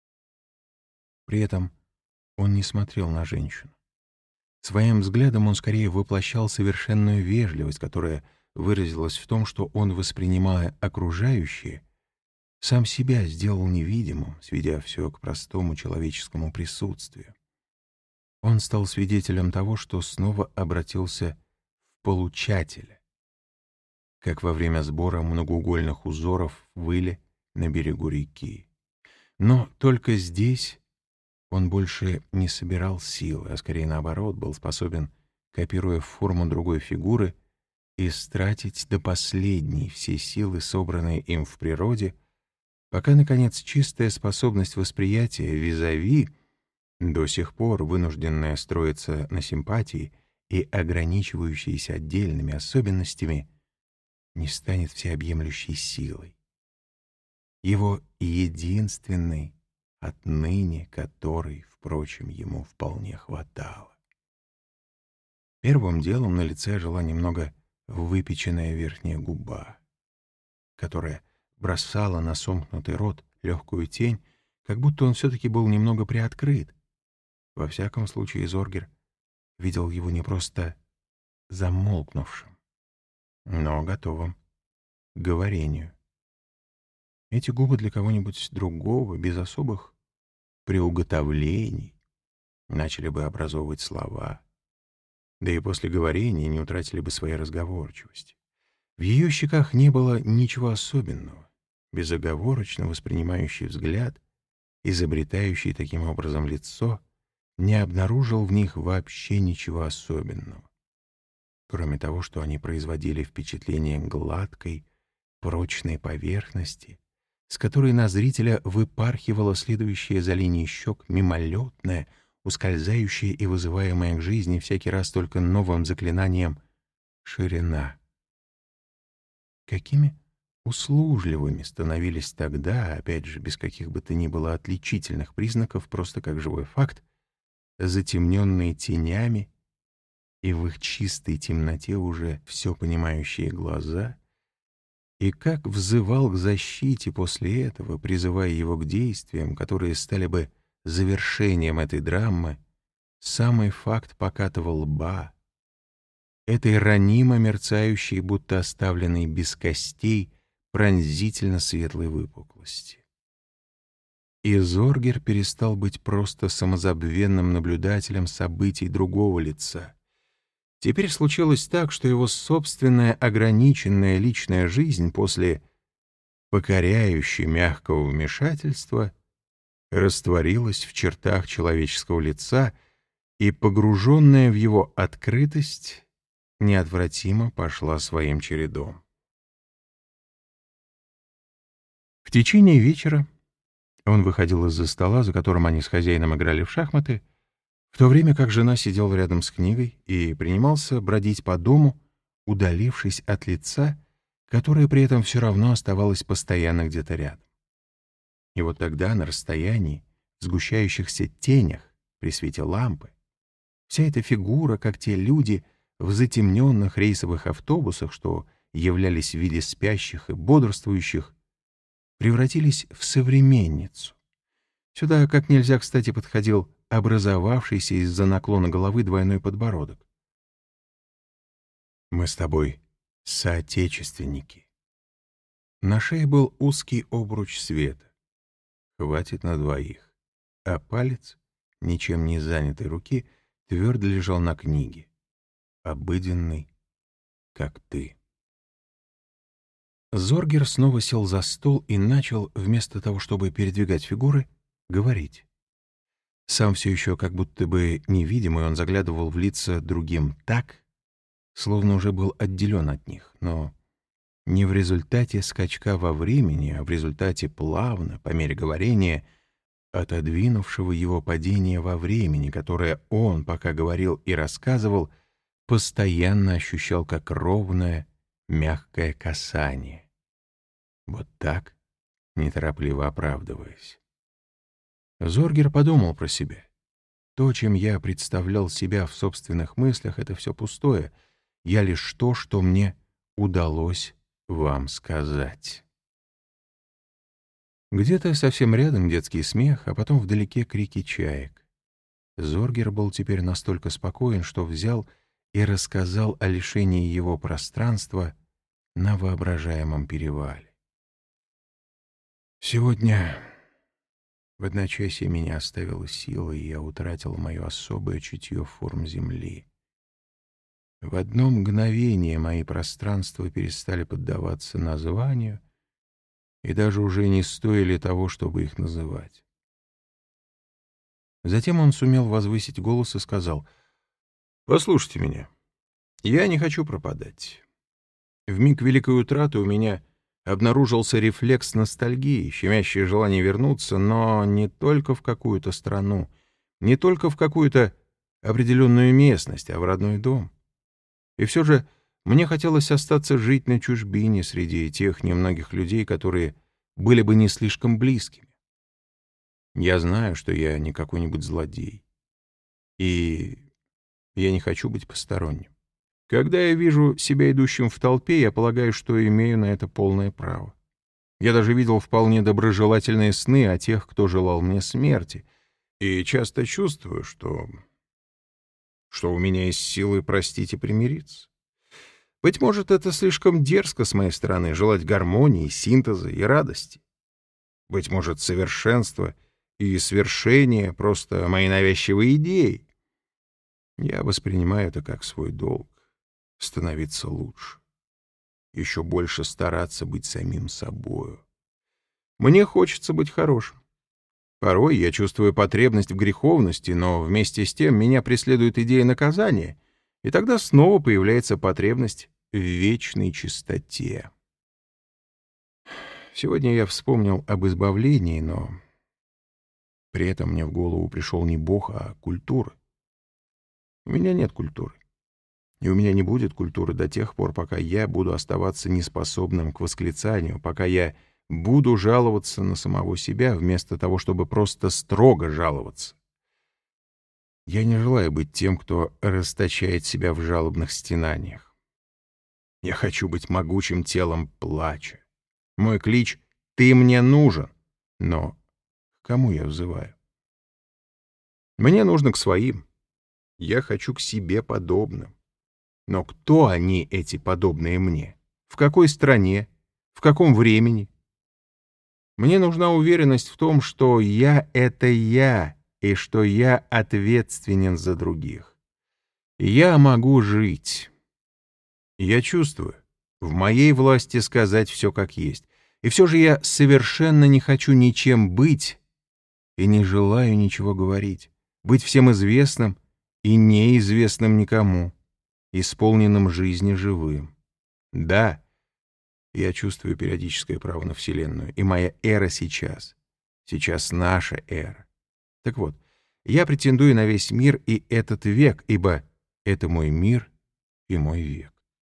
При этом он не смотрел на женщину. Своим взглядом он скорее воплощал совершенную вежливость, которая выразилась в том, что он, воспринимая окружающее, сам себя сделал невидимым, сведя все к простому человеческому присутствию. Он стал свидетелем того, что снова обратился в получателя, как во время сбора многоугольных узоров в выле на берегу реки. Но только здесь он больше не собирал силы, а скорее наоборот, был способен, копируя форму другой фигуры, истратить до последней все силы, собранные им в природе, пока, наконец, чистая способность восприятия визави, до сих пор вынужденная строиться на симпатии и ограничивающаяся отдельными особенностями, не станет всеобъемлющей силой, его единственной, отныне которой, впрочем, ему вполне хватало. Первым делом на лице жила немного выпеченная верхняя губа, которая бросала на сомкнутый рот легкую тень, как будто он все-таки был немного приоткрыт. Во всяком случае, Зоргер видел его не просто замолкнувшим, но готовым к говорению. Эти губы для кого-нибудь другого, без особых приуготовлений, начали бы образовывать слова, да и после говорения не утратили бы своей разговорчивости. В ее щеках не было ничего особенного, безоговорочно воспринимающий взгляд, изобретающий таким образом лицо, не обнаружил в них вообще ничего особенного, кроме того, что они производили впечатление гладкой, прочной поверхности, с которой на зрителя выпархивала следующая за линией щек мимолетная, ускользающая и вызываемая к жизни всякий раз только новым заклинанием ширина. Какими услужливыми становились тогда, опять же, без каких бы то ни было отличительных признаков, просто как живой факт, затемненные тенями и в их чистой темноте уже все понимающие глаза, и как взывал к защите после этого, призывая его к действиям, которые стали бы завершением этой драмы, самый факт покатого лба, этой ранимо мерцающей, будто оставленной без костей, пронзительно светлой выпуклости. И Зоргер перестал быть просто самозабвенным наблюдателем событий другого лица. Теперь случилось так, что его собственная ограниченная личная жизнь после покоряющей мягкого вмешательства растворилась в чертах человеческого лица и, погруженная в его открытость, неотвратимо пошла своим чередом. В течение вечера он выходил из-за стола, за которым они с хозяином играли в шахматы, в то время как жена сидела рядом с книгой и принимался бродить по дому, удалившись от лица, которое при этом все равно оставалось постоянно где-то рядом. И вот тогда, на расстоянии, в сгущающихся тенях, при свете лампы, вся эта фигура, как те люди в затемненных рейсовых автобусах, что являлись в виде спящих и бодрствующих, превратились в современницу. Сюда как нельзя кстати подходил образовавшийся из-за наклона головы двойной подбородок. «Мы с тобой соотечественники». На шее был узкий обруч света. Хватит на двоих. А палец, ничем не занятой руки, твердо лежал на книге. Обыденный, как ты. Зоргер снова сел за стол и начал, вместо того, чтобы передвигать фигуры, говорить. Сам все еще как будто бы невидимый, он заглядывал в лица другим так, словно уже был отделен от них, но не в результате скачка во времени, а в результате плавно, по мере говорения, отодвинувшего его падения во времени, которое он, пока говорил и рассказывал, постоянно ощущал как ровное, мягкое касание. Вот так, неторопливо оправдываясь. Зоргер подумал про себя. То, чем я представлял себя в собственных мыслях, это все пустое. Я лишь то, что мне удалось вам сказать. Где-то совсем рядом детский смех, а потом вдалеке крики чаек. Зоргер был теперь настолько спокоен, что взял и рассказал о лишении его пространства на воображаемом перевале. Сегодня в одночасье меня оставила сила, и я утратил мое особое чутье форм земли. В одно мгновение мои пространства перестали поддаваться названию и даже уже не стоили того, чтобы их называть. Затем он сумел возвысить голос и сказал: «Послушайте меня, я не хочу пропадать. В миг великой утраты у меня обнаружился рефлекс ностальгии, щемящее желание вернуться, но не только в какую-то страну, не только в какую-то определенную местность, а в родной дом. И все же Мне хотелось остаться жить на чужбине среди тех немногих людей, которые были бы не слишком близкими. Я знаю, что я не какой-нибудь злодей. И я не хочу быть посторонним. Когда я вижу себя идущим в толпе, я полагаю, что имею на это полное право. Я даже видел вполне доброжелательные сны о тех, кто желал мне смерти, и часто чувствую, что, что у меня есть силы простить и примириться. Быть может, это слишком дерзко с моей стороны желать гармонии, синтеза и радости. Быть может, совершенство и свершение — просто мои навязчивые идеи. Я воспринимаю это как свой долг — становиться лучше, еще больше стараться быть самим собою. Мне хочется быть хорошим. Порой я чувствую потребность в греховности, но вместе с тем меня преследует идея наказания, и тогда снова появляется потребность в вечной чистоте. Сегодня я вспомнил об избавлении, но при этом мне в голову пришел не Бог, а культура. У меня нет культуры. И у меня не будет культуры до тех пор, пока я буду оставаться неспособным к восклицанию, пока я буду жаловаться на самого себя, вместо того, чтобы просто строго жаловаться. Я не желаю быть тем, кто расточает себя в жалобных стенаниях. Я хочу быть могучим телом плача. Мой клич — «Ты мне нужен». Но к кому я взываю? Мне нужно к своим. Я хочу к себе подобным. Но кто они, эти подобные мне? В какой стране? В каком времени? Мне нужна уверенность в том, что я — это я, и что я ответственен за других. Я могу жить. Я чувствую, в моей власти сказать все как есть. И все же я совершенно не хочу ничем быть и не желаю ничего говорить, быть всем известным и неизвестным никому, исполненным жизни живым. Да, я чувствую периодическое право на Вселенную, и моя эра сейчас. Сейчас наша эра. Так вот, я претендую на весь мир и этот век, ибо это мой мир и мой век.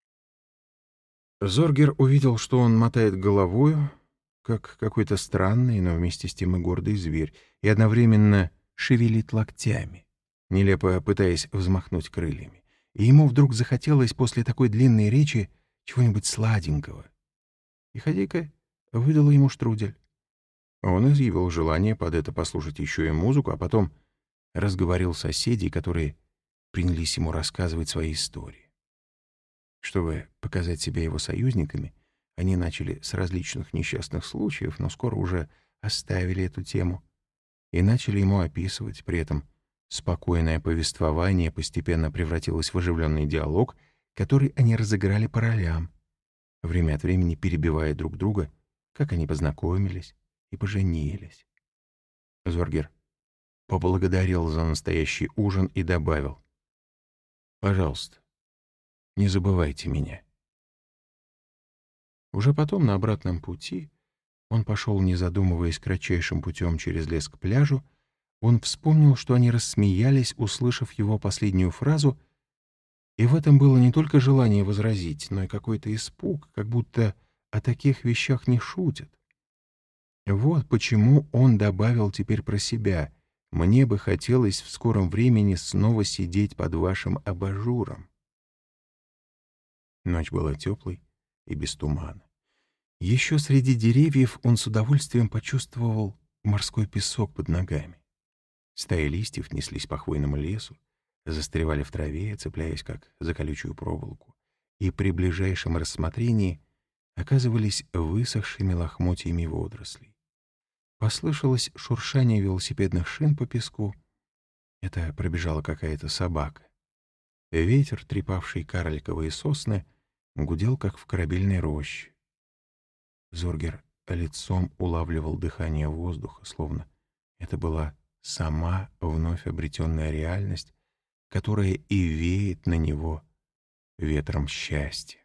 Зоргер увидел, что он мотает головою, как какой-то странный, но вместе с тем и гордый зверь, и одновременно шевелит локтями, нелепо пытаясь взмахнуть крыльями. И ему вдруг захотелось после такой длинной речи чего-нибудь сладенького. И хозяйка выдала ему штрудель. Он изъявил желание под это послушать еще и музыку, а потом разговорил соседей, которые принялись ему рассказывать свои истории. Чтобы показать себя его союзниками, они начали с различных несчастных случаев, но скоро уже оставили эту тему и начали ему описывать. При этом спокойное повествование постепенно превратилось в оживленный диалог, который они разыграли по ролям, время от времени перебивая друг друга, как они познакомились и поженились. Зоргер поблагодарил за настоящий ужин и добавил: «Пожалуйста, не забывайте меня». Уже потом, на обратном пути, он пошел, не задумываясь, кратчайшим путем через лес к пляжу. Он вспомнил, что они рассмеялись, услышав его последнюю фразу, и в этом было не только желание возразить, но и какой-то испуг, как будто о таких вещах не шутят. Вот почему он добавил теперь про себя: «Мне бы хотелось в скором времени снова сидеть под вашим абажуром». Ночь была теплой и без тумана. Еще среди деревьев он с удовольствием почувствовал морской песок под ногами. Стаи листьев неслись по хвойному лесу, застревали в траве, цепляясь как за колючую проволоку, и при ближайшем рассмотрении оказывались высохшими лохмотьями водорослей. Послышалось шуршание велосипедных шин по песку. Это пробежала какая-то собака. Ветер, трепавший карликовые сосны, гудел, как в корабельной роще. Зоргер лицом улавливал дыхание воздуха, словно это была сама вновь обретенная реальность, которая и веет на него ветром счастья.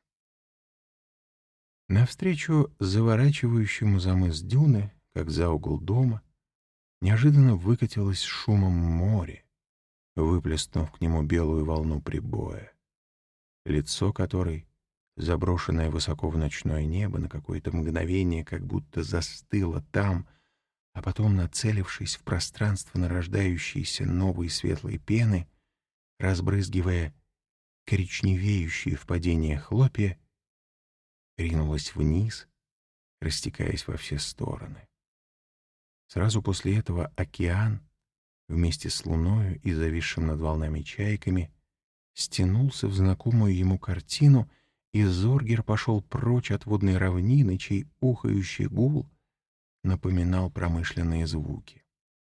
Навстречу заворачивающему за мыс дюны, как за угол дома, неожиданно выкатилось шумом море, выплеснув к нему белую волну прибоя, лицо которой заброшенное высоко в ночное небо, на какое-то мгновение как будто застыло там, а потом, нацелившись в пространство нарождающейся новой светлой пены, разбрызгивая коричневеющие в падении хлопья, ринулась вниз, растекаясь во все стороны. Сразу после этого океан, вместе с луною и зависшим над волнами чайками, стянулся в знакомую ему картину, и Зоргер пошел прочь от водной равнины, чей ухающий гул напоминал промышленные звуки.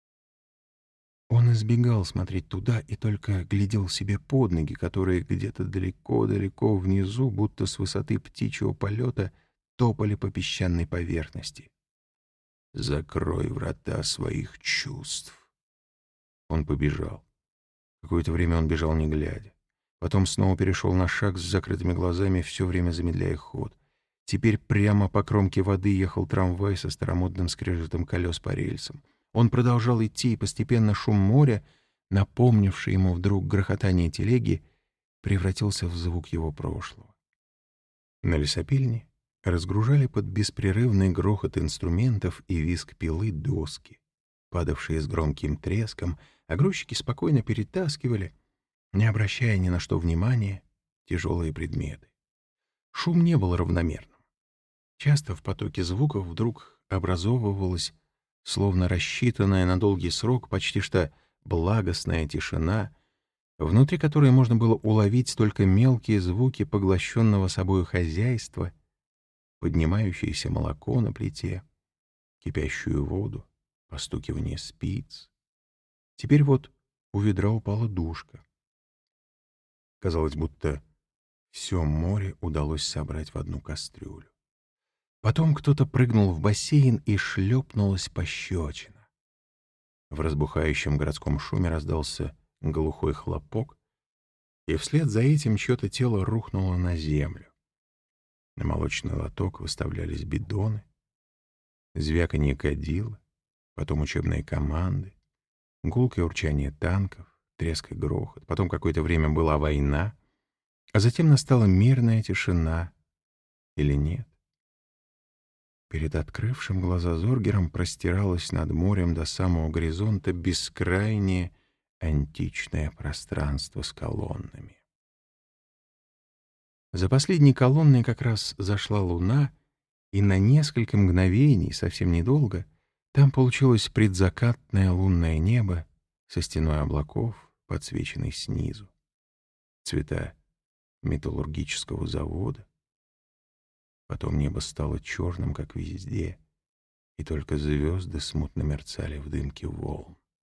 Он избегал смотреть туда и только глядел себе под ноги, которые где-то далеко-далеко внизу, будто с высоты птичьего полета, топали по песчаной поверхности. «Закрой врата своих чувств». Он побежал. Какое-то время он бежал, не глядя. Потом снова перешел на шаг с закрытыми глазами, все время замедляя ход. Теперь прямо по кромке воды ехал трамвай со старомодным скрежетом колес по рельсам. Он продолжал идти, и постепенно шум моря, напомнивший ему вдруг грохотание телеги, превратился в звук его прошлого. На лесопильне разгружали под беспрерывный грохот инструментов и визг пилы доски, падавшие с громким треском, а грузчики спокойно перетаскивали, не обращая ни на что внимания, тяжелые предметы. Шум не был равномерным. Часто в потоке звуков вдруг образовывалась, словно рассчитанная на долгий срок, почти что благостная тишина, внутри которой можно было уловить только мелкие звуки поглощенного собою хозяйства, поднимающееся молоко на плите, кипящую воду, постукивание спиц. Теперь вот у ведра упала душка. Казалось, будто все море удалось собрать в одну кастрюлю. Потом кто-то прыгнул в бассейн, и шлепнулась пощечина. В разбухающем городском шуме раздался глухой хлопок, и вслед за этим чье-то тело рухнуло на землю. На молочный лоток выставлялись бидоны, звяканье кадила, потом учебные команды, гулкое урчание танков, треск и грохот. Потом какое-то время была война, а затем настала мирная тишина. Или нет? Перед открывшим глаза Зоргером простиралось над морем до самого горизонта бескрайнее античное пространство с колоннами. За последней колонной как раз зашла луна, и на несколько мгновений, совсем недолго, там получилось предзакатное лунное небо со стеной облаков, подсвеченной снизу. Цвета металлургического завода. Потом небо стало черным, как везде, и только звезды смутно мерцали в дымке волн.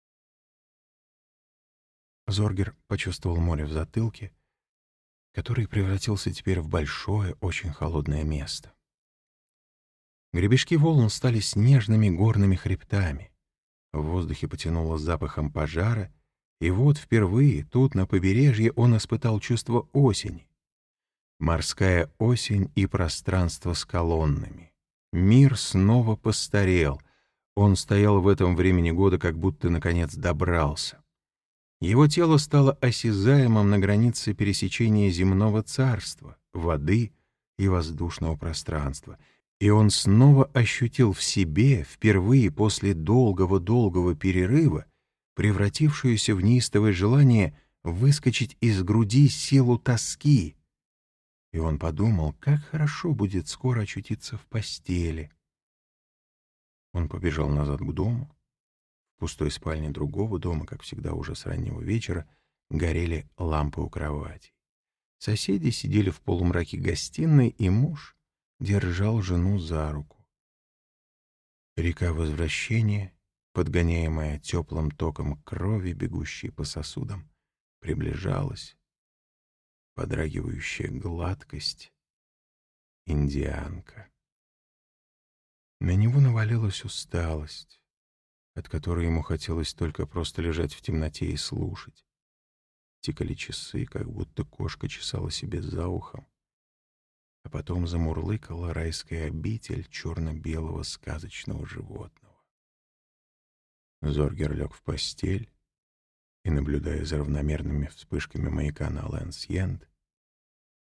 Зоргер почувствовал море в затылке, который превратился теперь в большое, очень холодное место. Гребешки волн стали снежными горными хребтами. В воздухе потянуло запахом пожара, и вот впервые тут, на побережье, он испытал чувство осени. Морская осень и пространство с колоннами. Мир снова постарел. Он стоял в этом времени года, как будто, наконец, добрался. Его тело стало осязаемым на границе пересечения земного царства, воды и воздушного пространства. И он снова ощутил в себе, впервые после долгого-долгого перерыва, превратившуюся в неистовое желание выскочить из груди силу тоски. И он подумал, как хорошо будет скоро очутиться в постели. Он побежал назад к дому. В пустой спальне другого дома, как всегда уже с раннего вечера, горели лампы у кровати. Соседи сидели в полумраке гостиной, и муж держал жену за руку. Река возвращения, подгоняемая теплым током крови, бегущей по сосудам, приближалась. Подрагивающая гладкость, индианка. На него навалилась усталость, от которой ему хотелось только просто лежать в темноте и слушать. Тикали часы, как будто кошка чесала себе за ухом, а потом замурлыкала райская обитель черно-белого сказочного животного. Зоргер лег в постель и, наблюдая за равномерными вспышками маяка на Лэнс-Йенд,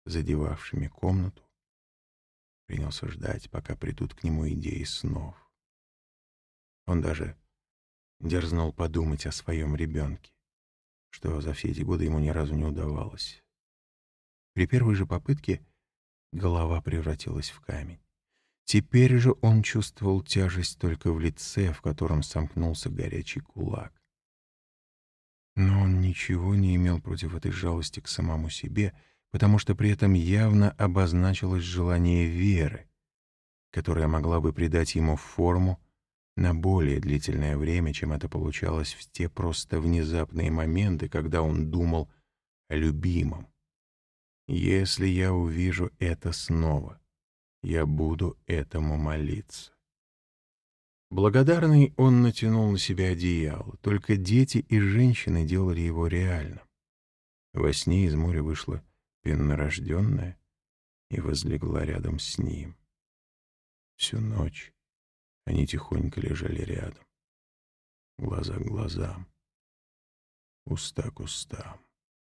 задевавшими комнату, принялся ждать, пока придут к нему идеи снов. Он даже дерзнул подумать о своем ребенке, что за все эти годы ему ни разу не удавалось. При первой же попытке голова превратилась в камень. Теперь же он чувствовал тяжесть только в лице, в котором сомкнулся горячий кулак. Но он ничего не имел против этой жалости к самому себе, потому что при этом явно обозначилось желание веры, которая могла бы придать ему форму на более длительное время, чем это получалось в те просто внезапные моменты, когда он думал о любимом. «Если я увижу это снова, я буду этому молиться». Благодарный, он натянул на себя одеяло. Только дети и женщины делали его реальным. Во сне из моря вышла пеннорожденная и возлегла рядом с ним. Всю ночь они тихонько лежали рядом, глаза к глазам, уста к устам.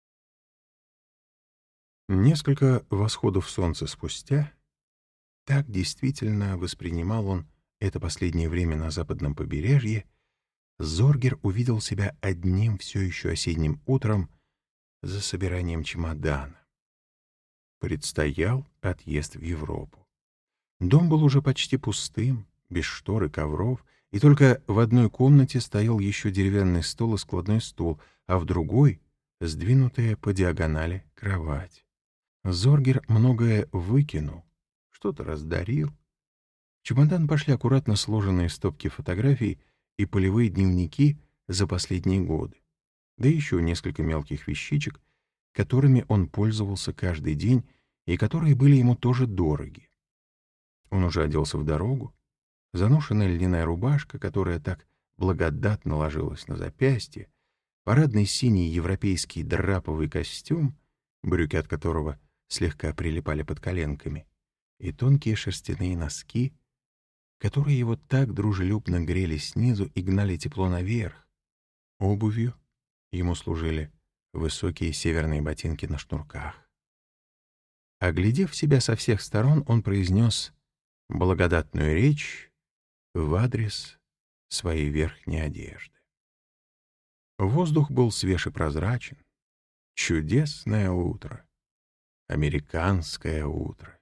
Несколько восходов солнца спустя, так действительно воспринимал он это последнее время на западном побережье, Зоргер увидел себя одним все еще осенним утром за собиранием чемодана. Предстоял отъезд в Европу. Дом был уже почти пустым, без штор и ковров, и только в одной комнате стоял еще деревянный стол и складной стул, а в другой — сдвинутая по диагонали кровать. Зоргер многое выкинул, что-то раздарил. В чемодан пошли аккуратно сложенные стопки фотографий и полевые дневники за последние годы, да еще несколько мелких вещичек, которыми он пользовался каждый день и которые были ему тоже дороги. Он уже оделся в дорогу. Заношенная льняная рубашка, которая так благодатно ложилась на запястье, парадный синий европейский драповый костюм, брюки от которого слегка прилипали под коленками, и тонкие шерстяные носки, которые его так дружелюбно грели снизу и гнали тепло наверх. Обувью ему служили высокие северные ботинки на шнурках. Оглядев себя со всех сторон, он произнес благодатную речь в адрес своей верхней одежды. Воздух был свеж и прозрачен. Чудесное утро. Американское утро.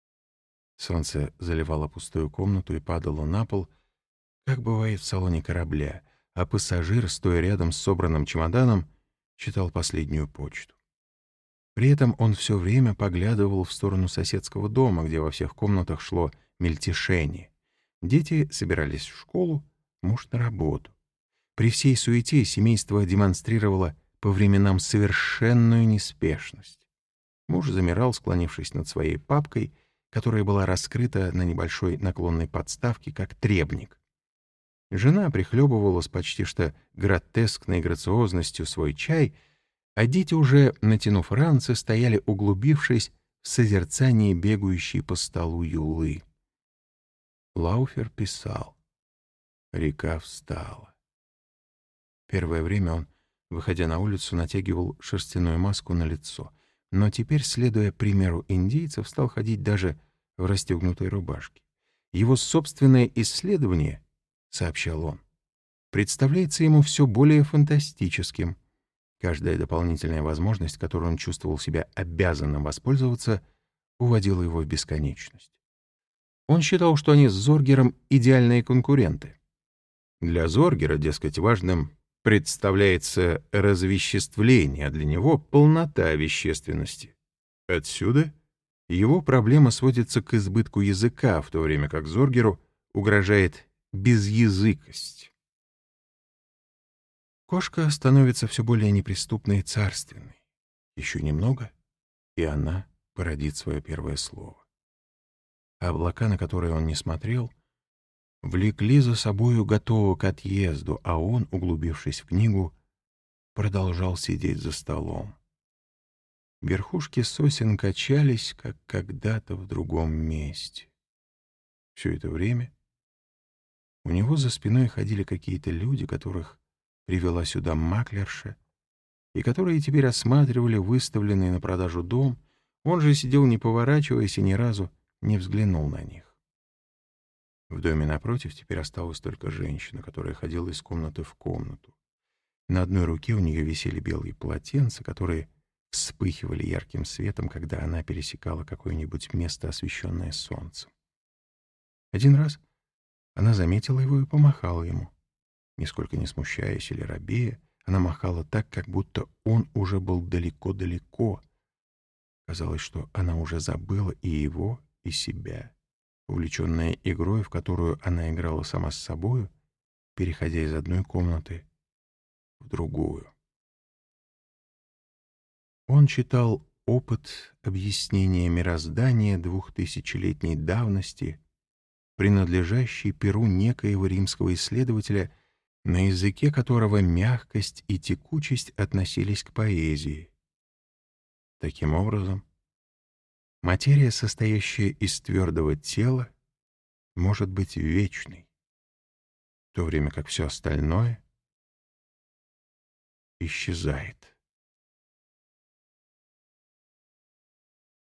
Солнце заливало пустую комнату и падало на пол, как бывает в салоне корабля, а пассажир, стоя рядом с собранным чемоданом, читал последнюю почту. При этом он все время поглядывал в сторону соседского дома, где во всех комнатах шло мельтешение. Дети собирались в школу, муж на работу. При всей суете семейство демонстрировало по временам совершенную неспешность. Муж замирал, склонившись над своей папкой, которая была раскрыта на небольшой наклонной подставке, как требник. Жена прихлебывала с почти что гротескной грациозностью свой чай, а дети, уже натянув ранцы, стояли, углубившись в созерцание бегающей по столу юлы. Лауфер писал. Река встала. Первое время он, выходя на улицу, натягивал шерстяную маску на лицо, но теперь, следуя примеру индейцев, стал ходить даже в расстегнутой рубашке. Его собственное исследование, сообщал он, представляется ему все более фантастическим. Каждая дополнительная возможность, которой он чувствовал себя обязанным воспользоваться, уводила его в бесконечность. Он считал, что они с Зоргером идеальные конкуренты. Для Зоргера, дескать, важным представляется развеществление, а для него — полнота вещественности. Отсюда его проблема сводится к избытку языка, в то время как Зоргеру угрожает безязыкость. Кошка становится все более неприступной и царственной. Еще немного, и она породит свое первое слово. А облака, на которые он не смотрел, влекли за собою готового к отъезду, а он, углубившись в книгу, продолжал сидеть за столом. Верхушки сосен качались, как когда-то в другом месте. Все это время у него за спиной ходили какие-то люди, которых привела сюда маклерша, и которые теперь осматривали выставленный на продажу дом. Он же сидел, не поворачиваясь, и ни разу не взглянул на них. В доме напротив теперь осталась только женщина, которая ходила из комнаты в комнату. На одной руке у нее висели белые полотенца, которые вспыхивали ярким светом, когда она пересекала какое-нибудь место, освещенное солнцем. Один раз она заметила его и помахала ему. Нисколько не смущаясь или робея, она махала так, как будто он уже был далеко-далеко. Казалось, что она уже забыла и его, и себя, увлеченная игрой, в которую она играла сама с собою, переходя из одной комнаты в другую. Он читал опыт объяснения мироздания двухтысячелетней давности, принадлежащий перу некоего римского исследователя, на языке которого мягкость и текучесть относились к поэзии. Таким образом, материя, состоящая из твердого тела, может быть вечной, в то время как все остальное исчезает.